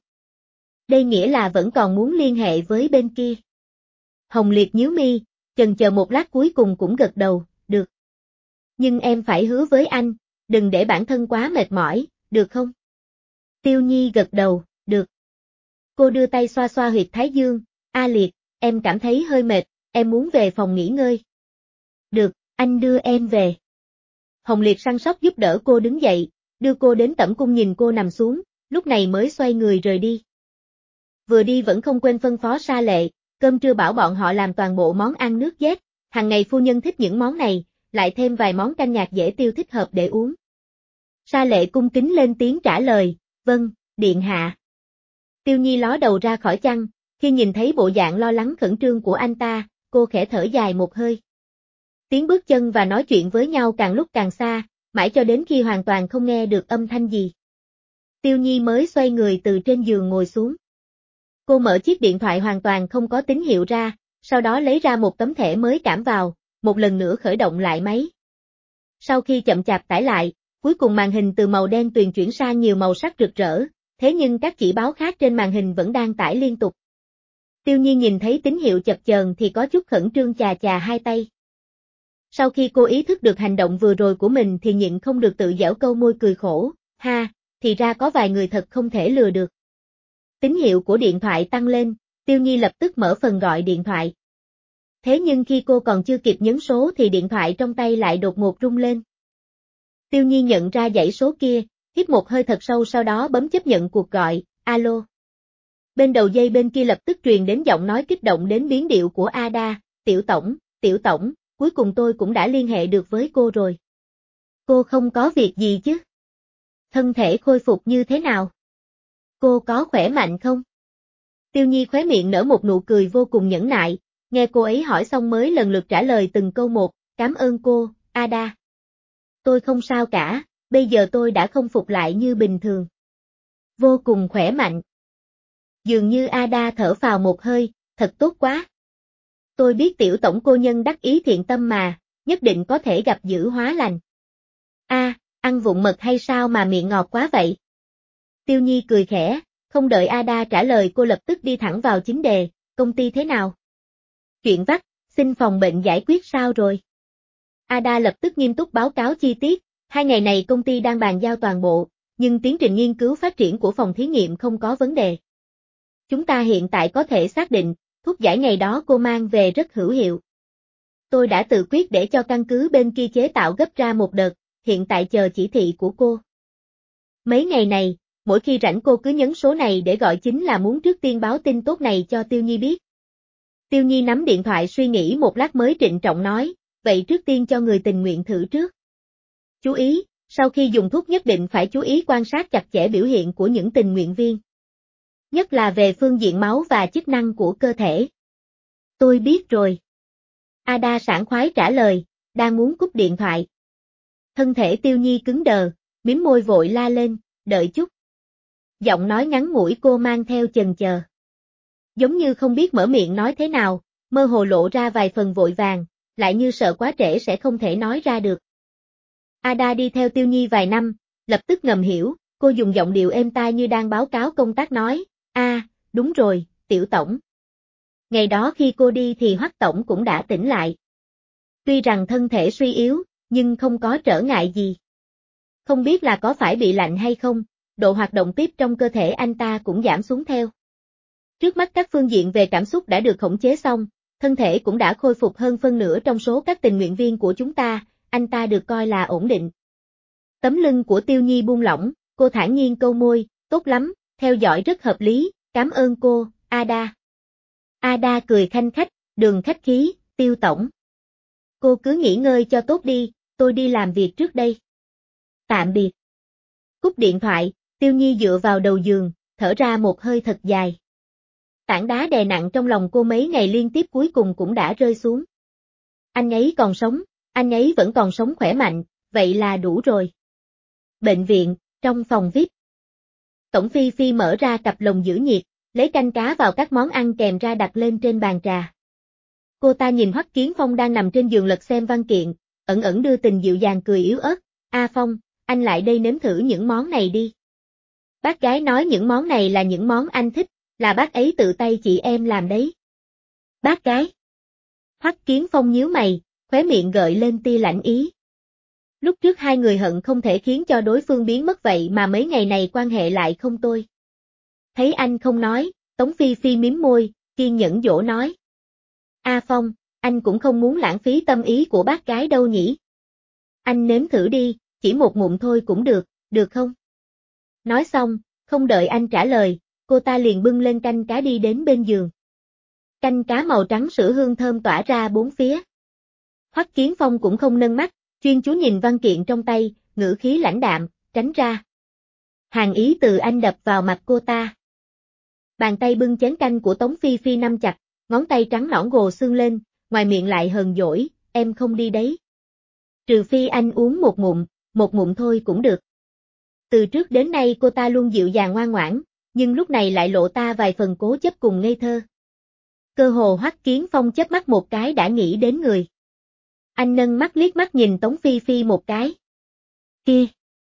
Speaker 1: Đây nghĩa là vẫn còn muốn liên hệ với bên kia. Hồng Liệt nhíu mi, chần chờ một lát cuối cùng cũng gật đầu, được. Nhưng em phải hứa với anh, đừng để bản thân quá mệt mỏi, được không? Tiêu Nhi gật đầu, được. Cô đưa tay xoa xoa huyệt thái dương, A Liệt, em cảm thấy hơi mệt, em muốn về phòng nghỉ ngơi. Được, anh đưa em về. Hồng Liệt săn sóc giúp đỡ cô đứng dậy, đưa cô đến tẩm cung nhìn cô nằm xuống, lúc này mới xoay người rời đi. Vừa đi vẫn không quên phân phó Sa Lệ, cơm trưa bảo bọn họ làm toàn bộ món ăn nước dét, hàng ngày phu nhân thích những món này, lại thêm vài món canh nhạt dễ tiêu thích hợp để uống. Sa Lệ cung kính lên tiếng trả lời, vâng, điện hạ. Tiêu Nhi ló đầu ra khỏi chăn, khi nhìn thấy bộ dạng lo lắng khẩn trương của anh ta, cô khẽ thở dài một hơi. Tiếng bước chân và nói chuyện với nhau càng lúc càng xa, mãi cho đến khi hoàn toàn không nghe được âm thanh gì. Tiêu Nhi mới xoay người từ trên giường ngồi xuống. Cô mở chiếc điện thoại hoàn toàn không có tín hiệu ra, sau đó lấy ra một tấm thẻ mới cảm vào, một lần nữa khởi động lại máy. Sau khi chậm chạp tải lại, cuối cùng màn hình từ màu đen tuyền chuyển sang nhiều màu sắc rực rỡ, thế nhưng các chỉ báo khác trên màn hình vẫn đang tải liên tục. Tiêu Nhi nhìn thấy tín hiệu chập chờn thì có chút khẩn trương chà chà hai tay. Sau khi cô ý thức được hành động vừa rồi của mình thì nhịn không được tự giễu câu môi cười khổ, ha, thì ra có vài người thật không thể lừa được. Tín hiệu của điện thoại tăng lên, Tiêu Nhi lập tức mở phần gọi điện thoại. Thế nhưng khi cô còn chưa kịp nhấn số thì điện thoại trong tay lại đột ngột rung lên. Tiêu Nhi nhận ra dãy số kia, hít một hơi thật sâu sau đó bấm chấp nhận cuộc gọi, alo. Bên đầu dây bên kia lập tức truyền đến giọng nói kích động đến biến điệu của Ada, tiểu tổng, cuối cùng tôi cũng đã liên hệ được với cô rồi. Cô không có việc gì chứ? Thân thể khôi phục như thế nào? Cô có khỏe mạnh không? Tiêu Nhi khóe miệng nở một nụ cười vô cùng nhẫn nại, nghe cô ấy hỏi xong mới lần lượt trả lời từng câu một, cảm ơn cô, Ada. Tôi không sao cả, bây giờ tôi đã khôi phục lại như bình thường. Vô cùng khỏe mạnh. Dường như Ada thở phào một hơi, thật tốt quá. Tôi biết tiểu tổng cô nhân đắc ý thiện tâm mà, nhất định có thể gặp dữ hóa lành. Ăn vụng mật hay sao mà miệng ngọt quá vậy? Tiêu Nhi cười khẽ, không đợi Ada trả lời cô lập tức đi thẳng vào chính đề, công ty thế nào? Chuyện vắt, xin phòng bệnh giải quyết sao rồi? Ada lập tức nghiêm túc báo cáo chi tiết, 2 ngày này công ty đang bàn giao toàn bộ, nhưng tiến trình nghiên cứu phát triển của phòng thí nghiệm không có vấn đề. Chúng ta hiện tại có thể xác định, thuốc giải ngày đó cô mang về rất hữu hiệu. Tôi đã tự quyết để cho căn cứ bên kia chế tạo gấp ra một đợt, hiện tại chờ chỉ thị của cô. Mấy ngày này, mỗi khi rảnh cô cứ nhấn số này để gọi chính là muốn trước tiên báo tin tốt này cho Tiêu Nhi biết. Tiêu Nhi nắm điện thoại suy nghĩ một lát mới trịnh trọng nói, vậy trước tiên cho người tình nguyện thử trước. Chú ý, sau khi dùng thuốc nhất định phải chú ý quan sát chặt chẽ biểu hiện của những tình nguyện viên. Nhất là về phương diện máu và chức năng của cơ thể. Tôi biết rồi. Ada sảng khoái trả lời, đang muốn cúp điện thoại. Thân thể Tiêu Nhi cứng đờ, mím môi vội la lên, đợi chút. Giọng nói ngắn ngủi cô mang theo chần chờ. Giống như không biết mở miệng nói thế nào, mơ hồ lộ ra vài phần vội vàng, lại như sợ quá trễ sẽ không thể nói ra được. Ada đi theo Tiêu Nhi vài năm, lập tức ngầm hiểu, cô dùng giọng điệu êm tai như đang báo cáo công tác nói, đúng rồi, tiểu tổng. Ngày đó khi cô đi thì Hoắc tổng cũng đã tỉnh lại. Tuy rằng thân thể suy yếu, nhưng không có trở ngại gì. Không biết là có phải bị lạnh hay không, độ hoạt động tiếp trong cơ thể anh ta cũng giảm xuống theo. Trước mắt các phương diện về cảm xúc đã được khống chế xong, thân thể cũng đã khôi phục hơn phân nửa trong số các tình nguyện viên của chúng ta, anh ta được coi là ổn định. Tấm lưng của Tiêu Nhi buông lỏng, cô thản nhiên câu môi, tốt lắm, theo dõi rất hợp lý, cảm ơn cô, Ada. Ada cười khanh khách, đừng khách khí, Tiêu tổng. Cô cứ nghỉ ngơi cho tốt đi, tôi đi làm việc trước đây. Tạm biệt. Cúp điện thoại, Tiêu Nhi dựa vào đầu giường, thở ra một hơi thật dài. Tảng đá đè nặng trong lòng cô mấy ngày liên tiếp cuối cùng cũng đã rơi xuống. Anh ấy còn sống, anh ấy vẫn còn sống khỏe mạnh, vậy là đủ rồi. Bệnh viện, trong phòng VIP. Tổng Phi Phi mở ra cặp lồng giữ nhiệt, lấy canh cá vào các món ăn kèm ra đặt lên trên bàn trà. Cô ta nhìn Hoắc Kiến Phong đang nằm trên giường lật xem văn kiện, ẩn ẩn đưa tình dịu dàng cười yếu ớt. A Phong, anh lại đây nếm thử những món này đi. Bác gái nói những món này là những món anh thích, là bác ấy tự tay chị em làm đấy. Bác gái. Hoắc Kiến Phong nhíu mày, khóe miệng gợi lên tia lạnh ý. Lúc trước hai người hận không thể khiến cho đối phương biến mất vậy mà mấy ngày này quan hệ lại không tồi. Thấy anh không nói, Tống Phi Phi mím môi, kiên nhẫn dỗ nói. A Phong, anh cũng không muốn lãng phí tâm ý của bác gái đâu nhỉ. Anh nếm thử đi, chỉ một ngụm thôi cũng được không? Nói xong, không đợi anh trả lời, cô ta liền bưng lên canh cá đi đến bên giường. Canh cá màu trắng sữa hương thơm tỏa ra bốn phía. Hoắc Kiến Phong cũng không nâng mắt, chuyên chú nhìn văn kiện trong tay, ngữ khí lãnh đạm, tránh ra. Hàn ý từ anh đập vào mặt cô ta. Bàn tay bưng chén canh của Tống Phi Phi nắm chặt, ngón tay trắng nõn gồ xương lên, ngoài miệng lại hờn dỗi, em không đi đấy. Trừ phi anh uống một ngụm thôi cũng được. Từ trước đến nay cô ta luôn dịu dàng ngoan ngoãn, nhưng lúc này lại lộ ta vài phần cố chấp cùng ngây thơ. Cơ hồ Hoắc Kiến Phong chớp mắt một cái đã nghĩ đến người. Anh nâng mắt liếc mắt nhìn Tống Phi Phi một cái. Kia!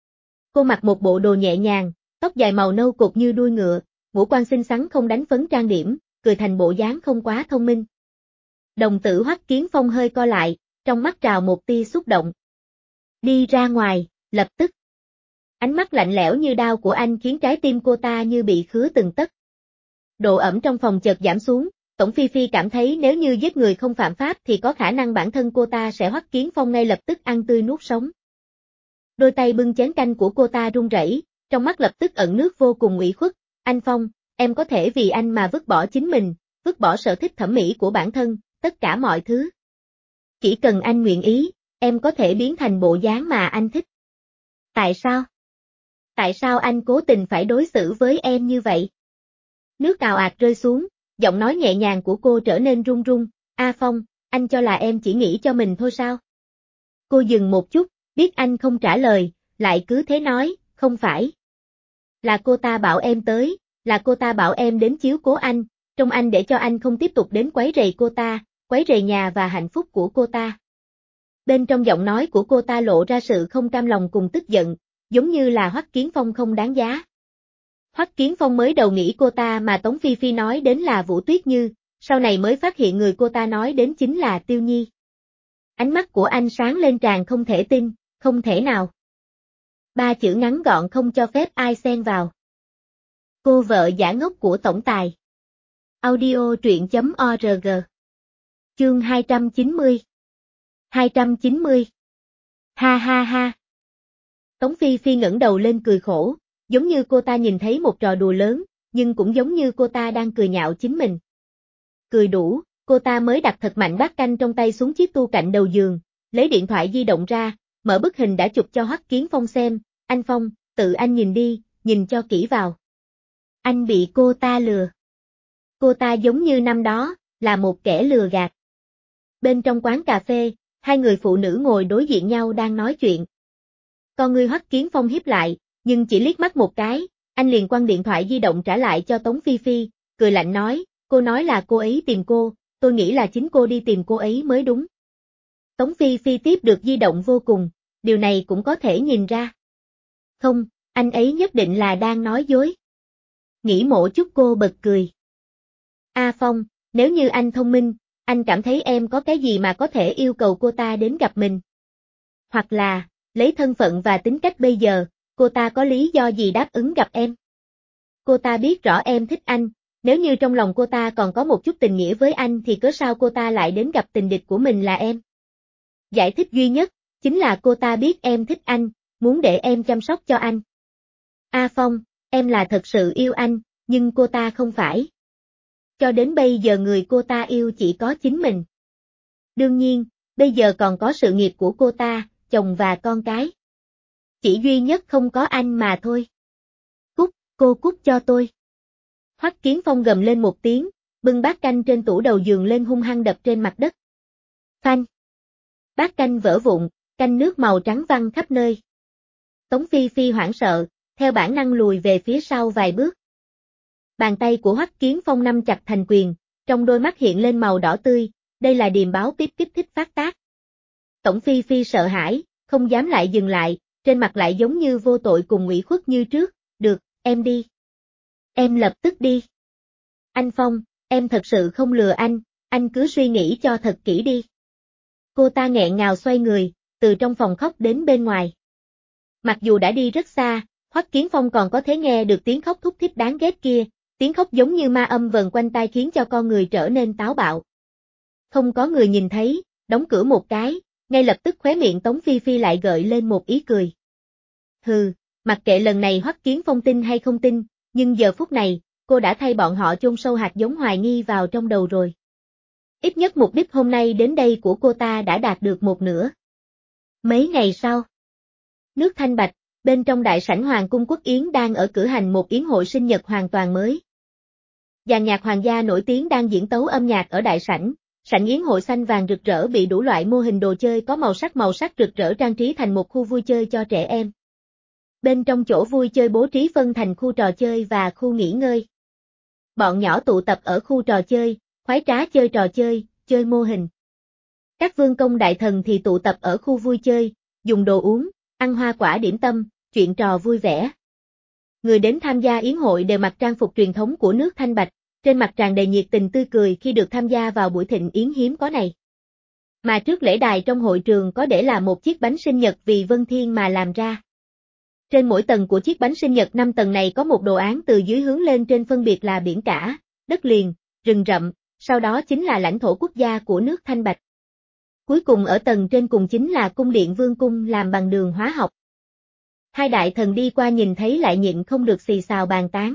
Speaker 1: Cô mặc một bộ đồ nhẹ nhàng, tóc dài màu nâu cột như đuôi ngựa, ngũ quan xinh xắn không đánh phấn trang điểm, cười thành bộ dáng không quá thông minh. Đồng tử Hoắc Kiến Phong hơi co lại, trong mắt trào một tia xúc động. Đi ra ngoài, lập tức. Ánh mắt lạnh lẽo như đao của anh khiến trái tim cô ta như bị khứa từng tấc. Độ ẩm trong phòng chợt giảm xuống, Tổng Phi Phi cảm thấy nếu như giết người không phạm pháp thì có khả năng bản thân cô ta sẽ Hoắc Kiến Phong ngay lập tức ăn tươi nuốt sống. Đôi tay bưng chén canh của cô ta run rẩy, trong mắt lập tức ẩn nước vô cùng ủy khuất. Anh Phong, em có thể vì anh mà vứt bỏ chính mình, vứt bỏ sở thích thẩm mỹ của bản thân, tất cả mọi thứ. Chỉ cần anh nguyện ý, em có thể biến thành bộ dáng mà anh thích. Tại sao? Tại sao anh cố tình phải đối xử với em như vậy? Nước ào ạt rơi xuống, giọng nói nhẹ nhàng của cô trở nên run run. A Phong, anh cho là em chỉ nghĩ cho mình thôi sao? Cô dừng một chút, biết anh không trả lời, lại cứ thế nói, không phải. Là cô ta bảo em tới, là cô ta bảo em đến chiếu cố anh, trông anh để cho anh không tiếp tục đến quấy rầy cô ta, quấy rầy nhà và hạnh phúc của cô ta. Bên trong giọng nói của cô ta lộ ra sự không cam lòng cùng tức giận, giống như là Hoắc Kiến Phong không đáng giá. Hoắc Kiến Phong mới đầu nghĩ cô ta mà Tống Phi Phi nói đến là Vũ Tuyết Như, sau này mới phát hiện người cô ta nói đến chính là Tiêu Nhi. Ánh mắt của anh sáng lên tràn không thể tin, không thể nào. Ba chữ ngắn gọn không cho phép ai xen vào. Cô vợ giả ngốc của tổng tài. Audio truyện.org. Chương 290. 290. Ha ha ha. Tống Phi Phi ngẩng đầu lên cười khổ, giống như cô ta nhìn thấy một trò đùa lớn, nhưng cũng giống như cô ta đang cười nhạo chính mình. Cười đủ, cô ta mới đặt thật mạnh bát canh trong tay xuống chiếc tu cạnh đầu giường, lấy điện thoại di động ra, mở bức hình đã chụp cho Hoắc Kiến Phong xem. Anh Phong, tự anh nhìn đi, nhìn cho kỹ vào. Anh bị cô ta lừa. Cô ta giống như năm đó, là một kẻ lừa gạt. Bên trong quán cà phê, hai người phụ nữ ngồi đối diện nhau đang nói chuyện. Con ngươi Hoắc Kiến Phong híp lại, nhưng chỉ liếc mắt một cái, anh liền quăng điện thoại di động trả lại cho Tống Phi Phi, cười lạnh nói, cô nói là cô ấy tìm cô, tôi nghĩ là chính cô đi tìm cô ấy mới đúng. Tống Phi Phi tiếp được di động vô cùng, điều này cũng có thể nhìn ra. Không, anh ấy nhất định là đang nói dối. Nghĩ một chút cô bật cười. A Phong, nếu như anh thông minh, anh cảm thấy em có cái gì mà có thể yêu cầu cô ta đến gặp mình. Hoặc là, lấy thân phận và tính cách bây giờ, cô ta có lý do gì đáp ứng gặp em. Cô ta biết rõ em thích anh, Nếu như trong lòng cô ta còn có một chút tình nghĩa với anh thì cớ sao cô ta lại đến gặp tình địch của mình là em? Giải thích duy nhất, chính là cô ta biết em thích anh, muốn để em chăm sóc cho anh. A Phong, em là thật sự yêu anh, nhưng cô ta không phải. Cho đến bây giờ người cô ta yêu chỉ có chính mình. Đương nhiên, bây giờ còn có sự nghiệp của cô ta, chồng và con cái. Chỉ duy nhất không có anh mà thôi. Cút, cô cút cho tôi. Hoắc Kiến Phong gầm lên một tiếng, bưng bát canh trên tủ đầu giường lên hung hăng đập trên mặt đất. Phanh. Bát canh vỡ vụn, canh nước màu trắng văng khắp nơi. Tống Phi Phi hoảng sợ, theo bản năng lùi về phía sau vài bước. Bàn tay của Hoắc Kiến Phong nắm chặt thành quyền, trong đôi mắt hiện lên màu đỏ tươi, đây là điềm báo tiếp kích thích phát tác. Tống Phi Phi sợ hãi, không dám lại dừng lại, trên mặt lại giống như vô tội cùng ủy khuất như trước, được, em đi. Em lập tức đi. Anh Phong, em thật sự không lừa anh cứ suy nghĩ cho thật kỹ đi. Cô ta nghẹn ngào xoay người, từ trong phòng khóc đến bên ngoài. Mặc dù đã đi rất xa, Hoắc Kiến Phong còn có thể nghe được tiếng khóc thút thít đáng ghét kia, tiếng khóc giống như ma âm vần quanh tai khiến cho con người trở nên táo bạo. Không có người nhìn thấy, đóng cửa một cái, ngay lập tức khóe miệng Tống Phi Phi lại gợi lên một ý cười. Hừ, mặc kệ lần này Hoắc Kiến Phong tin hay không tin, nhưng giờ phút này, cô đã thay bọn họ chôn sâu hạt giống hoài nghi vào trong đầu rồi. Ít nhất mục đích hôm nay đến đây của cô ta đã đạt được một nửa. Mấy ngày sau, nước Thanh Bạch, bên trong đại sảnh Hoàng cung Quốc Yến đang ở cử hành một yến hội sinh nhật hoàn toàn mới. Dàn nhạc hoàng gia nổi tiếng đang diễn tấu âm nhạc ở đại sảnh, sảnh yến hội xanh vàng rực rỡ bị đủ loại mô hình đồ chơi có màu sắc rực rỡ trang trí thành một khu vui chơi cho trẻ em. Bên trong chỗ vui chơi bố trí phân thành khu trò chơi và khu nghỉ ngơi. Bọn nhỏ tụ tập ở khu trò chơi, khoái trá chơi trò chơi, chơi mô hình. Các vương công đại thần thì tụ tập ở khu vui chơi, dùng đồ uống, ăn hoa quả điểm tâm, chuyện trò vui vẻ. Người đến tham gia yến hội đều mặc trang phục truyền thống của nước Thanh Bạch, trên mặt tràn đầy nhiệt tình tươi cười khi được tham gia vào buổi thịnh yến hiếm có này. Mà trước lễ đài trong hội trường có để là một chiếc bánh sinh nhật vì Vân Thiên mà làm ra. Trên mỗi tầng của chiếc bánh sinh nhật 5 tầng này có một đồ án từ dưới hướng lên trên phân biệt là biển cả, đất liền, rừng rậm, sau đó chính là lãnh thổ quốc gia của nước Thanh Bạch. Cuối cùng ở tầng trên cùng chính là cung điện vương cung làm bằng đường hóa học. Hai đại thần đi qua nhìn thấy lại nhịn không được xì xào bàn tán.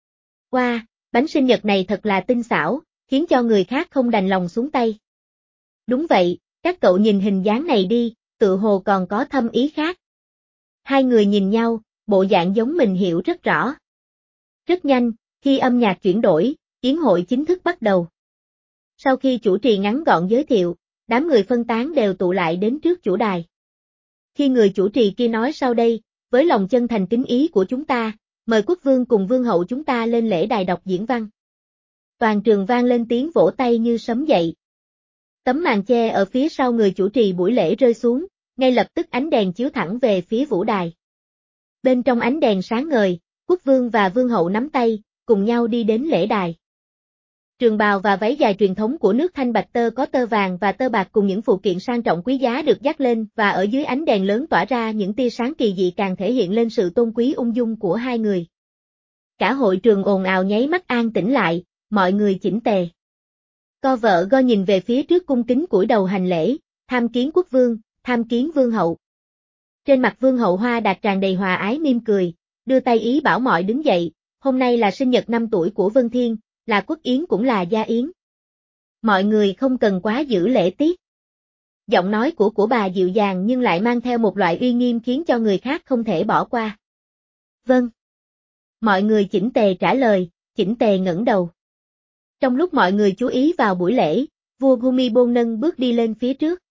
Speaker 1: Wow, bánh sinh nhật này thật là tinh xảo, khiến cho người khác không đành lòng xuống tay. Đúng vậy, các cậu nhìn hình dáng này đi, tự hồ còn có thâm ý khác. Hai người nhìn nhau, bộ dạng giống mình hiểu rất rõ. Rất nhanh, khi âm nhạc chuyển đổi, yến hội chính thức bắt đầu. Sau khi chủ trì ngắn gọn giới thiệu, đám người phân tán đều tụ lại đến trước chủ đài. Khi người chủ trì kia nói sau đây, với lòng chân thành kính ý của chúng ta, mời quốc vương cùng vương hậu chúng ta lên lễ đài đọc diễn văn. Toàn trường vang lên tiếng vỗ tay như sấm dậy. Tấm màn che ở phía sau người chủ trì buổi lễ rơi xuống, ngay lập tức ánh đèn chiếu thẳng về phía vũ đài. Bên trong ánh đèn sáng ngời, quốc vương và vương hậu nắm tay, cùng nhau đi đến lễ đài. Trường bào và váy dài truyền thống của nước Thanh Bạch tơ có tơ vàng và tơ bạc cùng những phụ kiện sang trọng quý giá được dắt lên và ở dưới ánh đèn lớn tỏa ra những tia sáng kỳ dị càng thể hiện lên sự tôn quý ung dung của hai người. Cả hội trường ồn ào nháy mắt an tĩnh lại, mọi người chỉnh tề. Co vợ go nhìn về phía trước cung kính cúi đầu hành lễ, tham kiến quốc vương, tham kiến vương hậu. Trên mặt vương hậu Hoa Đạt tràn đầy hòa ái mỉm cười, đưa tay ý bảo mọi đứng dậy, hôm nay là sinh nhật 5 tuổi của Vân Thiên, là quốc yến cũng là gia yến. Mọi người không cần quá giữ lễ tiết. Giọng nói của bà dịu dàng nhưng lại mang theo một loại uy nghiêm khiến cho người khác không thể bỏ qua. Vâng. Mọi người chỉnh tề trả lời, chỉnh tề ngẩng đầu. Trong lúc mọi người chú ý vào buổi lễ, vua Bhumibol nâng bước đi lên phía trước.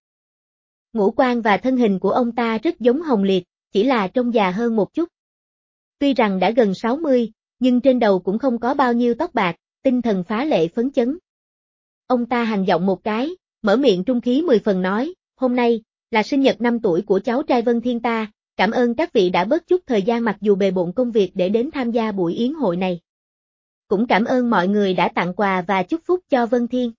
Speaker 1: Ngũ quan và thân hình của ông ta rất giống Hồng Liệt, chỉ là trông già hơn một chút. Tuy rằng đã gần 60, nhưng trên đầu cũng không có bao nhiêu tóc bạc, tinh thần phá lệ phấn chấn. Ông ta hành giọng một cái, mở miệng trung khí 10 phần nói, hôm nay, là sinh nhật 5 tuổi của cháu trai Vân Thiên ta, cảm ơn các vị đã bớt chút thời gian mặc dù bề bộn công việc để đến tham gia buổi yến hội này. Cũng cảm ơn mọi người đã tặng quà và chúc phúc cho Vân Thiên.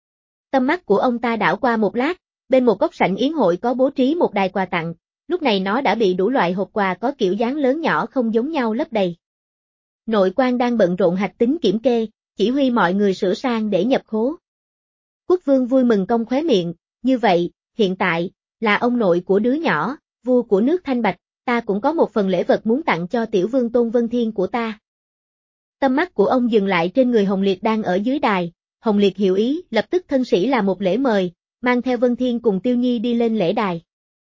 Speaker 1: Tâm mắt của ông ta đảo qua một lát, bên một góc sảnh yến hội có bố trí một đài quà tặng, lúc này nó đã bị đủ loại hộp quà có kiểu dáng lớn nhỏ không giống nhau lấp đầy. Nội quan đang bận rộn hạch tính kiểm kê, chỉ huy mọi người sửa sang để nhập khố. Quốc vương vui mừng cong khóe miệng, như vậy, hiện tại, là ông nội của đứa nhỏ, vua của nước Thanh Bạch, ta cũng có một phần lễ vật muốn tặng cho tiểu vương Tôn Vân Thiên của ta. Tâm mắt của ông dừng lại trên người Hồng Liệt đang ở dưới đài, Hồng Liệt hiểu ý, lập tức thân sĩ là một lễ mời, mang theo Vân Thiên cùng Tiêu Nhi đi lên lễ đài.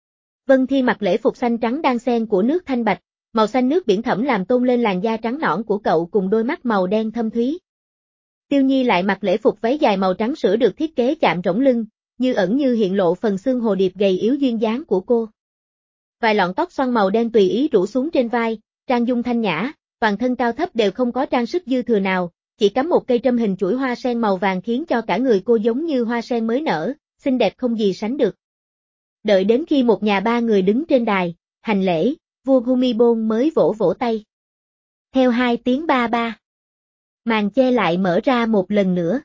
Speaker 1: Vân Thiên mặc lễ phục xanh trắng đan xen của nước Thanh Bạch, màu xanh nước biển thẫm làm tôn lên làn da trắng nõn của cậu cùng đôi mắt màu đen thâm thúy. Tiêu Nhi lại mặc lễ phục váy dài màu trắng sữa được thiết kế chạm rỗng lưng, như ẩn như hiện lộ phần xương hồ điệp gầy yếu duyên dáng của cô. Vài lọn tóc xoăn màu đen tùy ý rủ xuống trên vai, trang dung thanh nhã, toàn thân cao thấp đều không có trang sức dư thừa nào, chỉ cắm một cây trâm hình chuỗi hoa sen màu vàng khiến cho cả người cô giống như hoa sen mới nở, xinh đẹp không gì sánh được. Đợi đến khi một nhà ba người đứng trên đài, hành lễ, vua Bhumibol mới vỗ vỗ tay. Theo hai tiếng ba ba, màn che lại mở ra một lần nữa.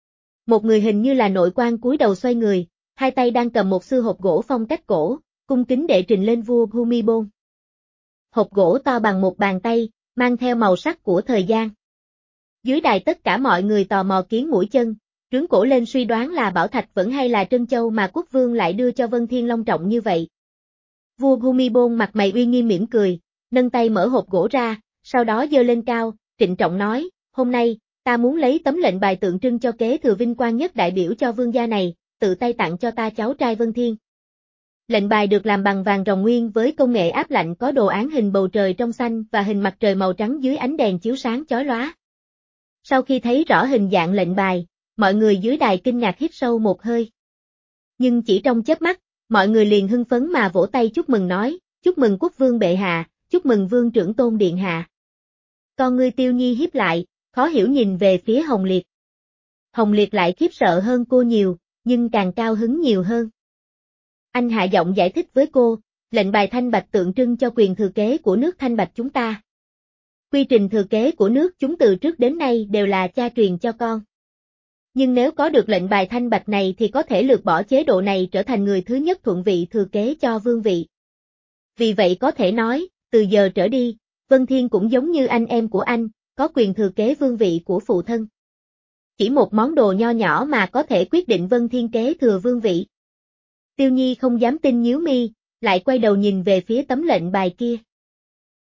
Speaker 1: Một người hình như là nội quan cúi đầu xoay người, hai tay đang cầm một sư hộp gỗ phong cách cổ, cung kính đệ trình lên vua Bhumibol. Hộp gỗ to bằng một bàn tay, mang theo màu sắc của thời gian. Dưới đài tất cả mọi người tò mò kiến mũi chân, trướng cổ lên suy đoán là bảo thạch vẫn hay là trân châu mà quốc vương lại đưa cho Vân Thiên long trọng như vậy. Vua Bhumibol mặt mày uy nghiêm mỉm cười, nâng tay mở hộp gỗ ra, sau đó giơ lên cao, trịnh trọng nói, hôm nay, ta muốn lấy tấm lệnh bài tượng trưng cho kế thừa vinh quang nhất đại biểu cho vương gia này, tự tay tặng cho ta cháu trai Vân Thiên. Lệnh bài được làm bằng vàng ròng nguyên với công nghệ áp lạnh có đồ án hình bầu trời trong xanh và hình mặt trời màu trắng dưới ánh đèn chiếu sáng chói lóa. Sau khi thấy rõ hình dạng lệnh bài, mọi người dưới đài kinh ngạc hít sâu một hơi. Nhưng chỉ trong chớp mắt, mọi người liền hưng phấn mà vỗ tay chúc mừng nói, chúc mừng quốc vương bệ hạ, chúc mừng vương trưởng Tôn điện hạ. Con ngươi Tiêu Nhi híp lại, khó hiểu nhìn về phía Hồng Liệt. Hồng Liệt lại khiếp sợ hơn cô nhiều, nhưng càng cao hứng nhiều hơn. Anh hạ giọng giải thích với cô, lệnh bài thanh bạch tượng trưng cho quyền thừa kế của nước Thanh Bạch chúng ta. Quy trình thừa kế của nước chúng từ trước đến nay đều là cha truyền cho con. Nhưng nếu có được lệnh bài thanh bạch này thì có thể lược bỏ chế độ này trở thành người thứ nhất thuận vị thừa kế cho vương vị. Vì vậy có thể nói, từ giờ trở đi, Vân Thiên cũng giống như anh em của anh, có quyền thừa kế vương vị của phụ thân. Chỉ một món đồ nho nhỏ mà có thể quyết định Vân Thiên kế thừa vương vị. Tiêu Nhi không dám tin nhíu mi, lại quay đầu nhìn về phía tấm lệnh bài kia.